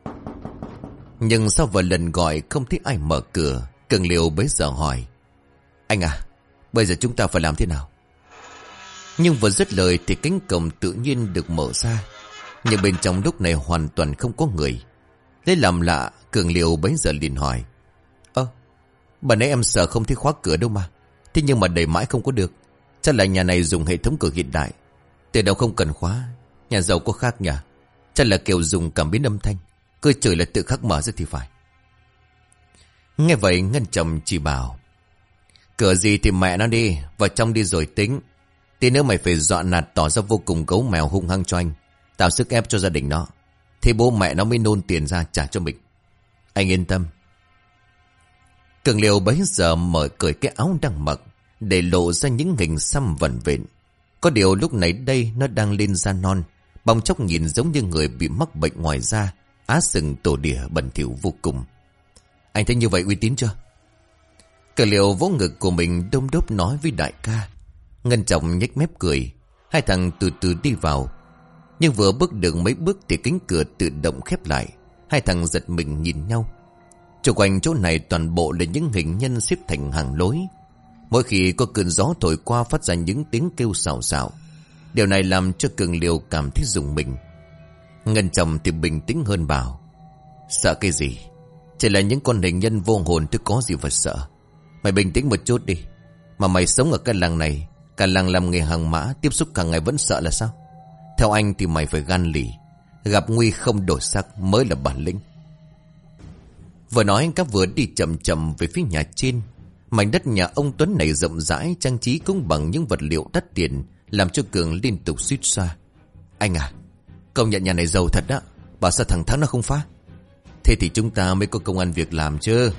S1: Nhưng sau vài lần gọi không thấy ai mở cửa, Cường Liều bấy giờ hỏi: Anh à, bây giờ chúng ta phải làm thế nào? Nhưng vừa dứt lời thì cánh cổng tự nhiên được mở ra. Nhưng bên trong lúc này hoàn toàn không có người. Lấy làm lạ, Cường Liều bấy giờ liền hỏi: Bà nãy em sợ không thấy khóa cửa đâu mà. Thế nhưng mà đẩy mãi không có được. Chắc là nhà này dùng hệ thống cửa hiện đại. Từ đâu không cần khóa. Nhà giàu có khác nhỉ? Chắc là kiểu dùng cảm biến âm thanh. Cơ trời là tự khắc mở ra thì phải. Nghe vậy Ngân Chồng chỉ bảo: Cửa gì thì mẹ nó đi, vào trong đi rồi tính. Tí nữa mày phải dọa nạt tỏ ra vô cùng gấu mèo hung hăng cho anh, tạo sức ép cho gia đình nó. Thì bố mẹ nó mới nôn tiền ra trả cho mình. Anh yên tâm. Cường Liều bấy giờ mở cởi cái áo đang mặc, để lộ ra những hình xăm vẩn vện. Có điều lúc này đây nó đang lên da non, bong chóc nhìn giống như người bị mắc bệnh ngoài da, á sừng tổ đỉa bẩn thỉu vô cùng. Anh thấy như vậy uy tín chưa? Cường Liều vỗ ngực của mình đôm đốp nói với đại ca. Ngân Trọng nhếch mép cười. Hai thằng từ từ đi vào. Nhưng vừa bước được mấy bước thì cánh cửa tự động khép lại. Hai thằng giật mình nhìn nhau. Xung quanh chỗ này toàn bộ là những hình nhân xếp thành hàng lối. Mỗi khi có cơn gió thổi qua phát ra những tiếng kêu xào xạo. Điều này làm cho Cường Liều cảm thấy rùng mình. Ngân Trọng thì bình tĩnh hơn bảo: Sợ cái gì? Chỉ là những con hình nhân vô hồn chứ có gì phải sợ. Mày bình tĩnh một chút đi. Mà mày sống ở cái làng này, cả làng làm nghề hàng mã, tiếp xúc cả ngày vẫn sợ là sao? Theo anh thì mày phải gan lì. Gặp nguy không đổi sắc mới là bản lĩnh. Vừa nói các vừa đi chậm chậm về phía nhà trên. Mảnh đất nhà ông Tuấn này rộng rãi, trang trí cũng bằng những vật liệu đắt tiền, làm cho Cường liên tục suýt xoa. Anh à, công nhận nhà này giàu thật đó. Bảo sao thằng Thắng nó không phá? Thế thì chúng ta mới có công ăn việc làm chứ.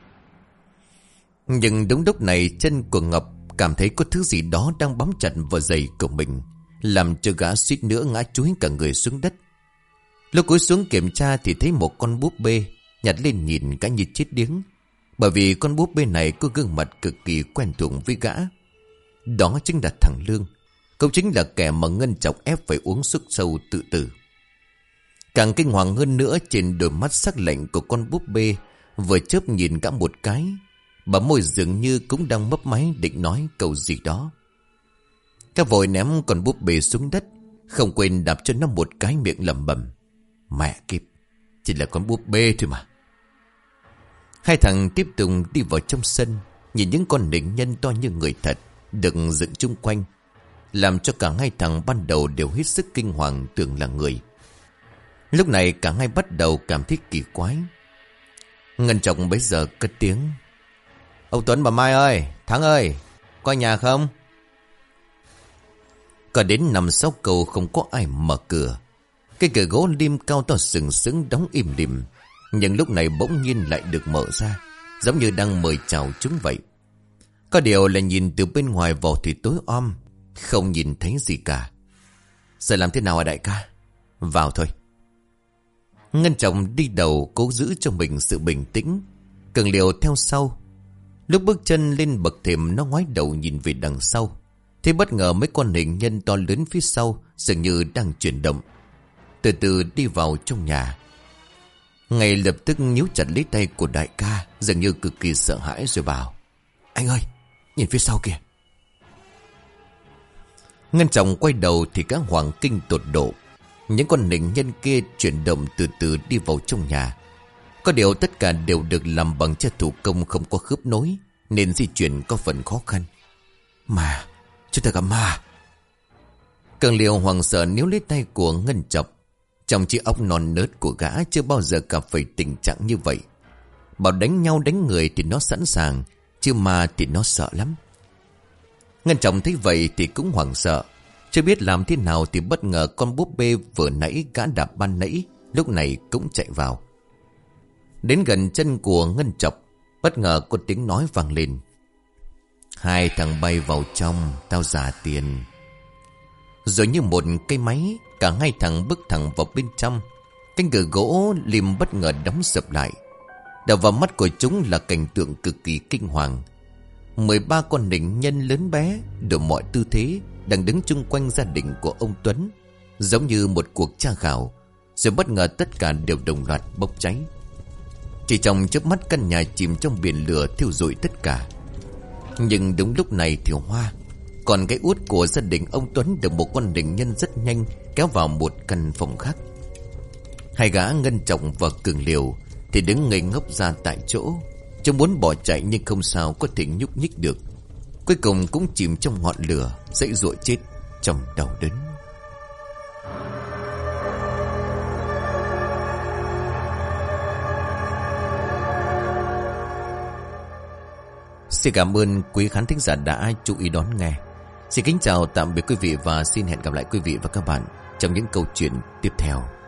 S1: Nhưng đúng lúc này chân của Ngọc cảm thấy có thứ gì đó đang bám chặt vào giày của mình, làm cho gã suýt nữa ngã chúi cả người xuống đất. Lúc cúi xuống kiểm tra thì thấy một con búp bê, nhặt lên nhìn cả như chết điếng. Bởi vì con búp bê này có gương mặt cực kỳ quen thuộc với gã. Đó chính là thằng Lương. Cậu chính là kẻ mà Ngân Chọc ép phải uống thuốc sâu tự tử. Càng kinh hoàng hơn nữa, trên đôi mắt sắc lạnh của con búp bê vừa chớp nhìn cả một cái, bà môi dường như cũng đang mấp máy định nói câu gì đó. Các vội ném con búp bê xuống đất, không quên đạp cho nó một cái, miệng lẩm bẩm: Mẹ kiếp, chỉ là con búp bê thôi mà. Hai thằng tiếp tục đi vào trong sân, nhìn những con hình nhân to như người thật được dựng chung quanh, làm cho cả hai thằng ban đầu đều hết sức kinh hoàng, tưởng là người. Lúc này cả hai bắt đầu cảm thấy kỳ quái. Ngân Trọng bấy giờ cất tiếng: Ông Tuấn bà Mai ơi, Thắng ơi, có nhà không? Cả đến 5-6 câu không có ai mở cửa. Cái cửa gỗ lim cao to sừng sững đóng im lìm, nhưng lúc này bỗng nhiên lại được mở ra, giống như đang mời chào chúng vậy. Có điều là nhìn từ bên ngoài vào thì tối om, không nhìn thấy gì cả. Giờ làm thế nào hả đại ca? Vào thôi. Ngân Trọng đi đầu cố giữ cho mình sự bình tĩnh, Cường Liều theo sau. Lúc bước chân lên bậc thềm, nó ngoái đầu nhìn về đằng sau, thế bất ngờ mấy con hình nhân to lớn phía sau dường như đang chuyển động, từ từ đi vào trong nhà. Ngay lập tức níu chặt lấy tay của đại ca, dường như cực kỳ sợ hãi rồi bảo: Anh ơi, nhìn phía sau kìa. Ngân Trọng quay đầu thì các hoàng kinh tột độ. Những con nịnh nhân kia chuyển động từ từ đi vào trong nhà. Có điều tất cả đều được làm bằng chất thủ công không có khớp nối, nên di chuyển có phần khó khăn. Mà, chúng ta gặp ma. Cường Liêu hoàng sợ níu lấy tay của Ngân Trọng. Trong chiếc óc non nớt của gã chưa bao giờ gặp phải tình trạng như vậy. Bảo đánh nhau đánh người thì nó sẵn sàng, chứ ma thì nó sợ lắm. Ngân Trọng thấy vậy thì cũng hoảng sợ. Chưa biết làm thế nào thì bất ngờ con búp bê vừa nãy gã đạp ban nãy lúc này cũng chạy vào. Đến gần chân của Ngân Trọng, bất ngờ có tiếng nói vang lên: Hai thằng bay vào trong, tao trả tiền. Rồi như một cây máy, cả hai thằng bước thẳng vào bên trong. Cánh cửa gỗ lim bất ngờ đóng sập lại. Đập vào mắt của chúng là cảnh tượng cực kỳ kinh hoàng. 13 con nịnh nhân lớn bé đổi mọi tư thế đang đứng chung quanh gia đình của ông Tuấn, giống như một cuộc tra khảo. Rồi bất ngờ tất cả đều đồng loạt bốc cháy. Chỉ trong chớp mắt căn nhà chìm trong biển lửa thiêu rụi tất cả. Nhưng đúng lúc này thì Hoa, còn cái út của gia đình ông Tuấn, được một con nịnh nhân rất nhanh kéo vào một căn phòng khác. Hai gã Ngân Trọng và Cường Liều thì đứng ngây ngốc ra tại chỗ. Chúng muốn bỏ chạy nhưng không sao có thể nhúc nhích được. Cuối cùng cũng chìm trong ngọn lửa, dãy dụa chết trong đau đớn. Xin cảm ơn quý khán thính giả đã chú ý đón nghe. Xin kính chào tạm biệt quý vị và xin hẹn gặp lại quý vị và các bạn trong những câu chuyện tiếp theo.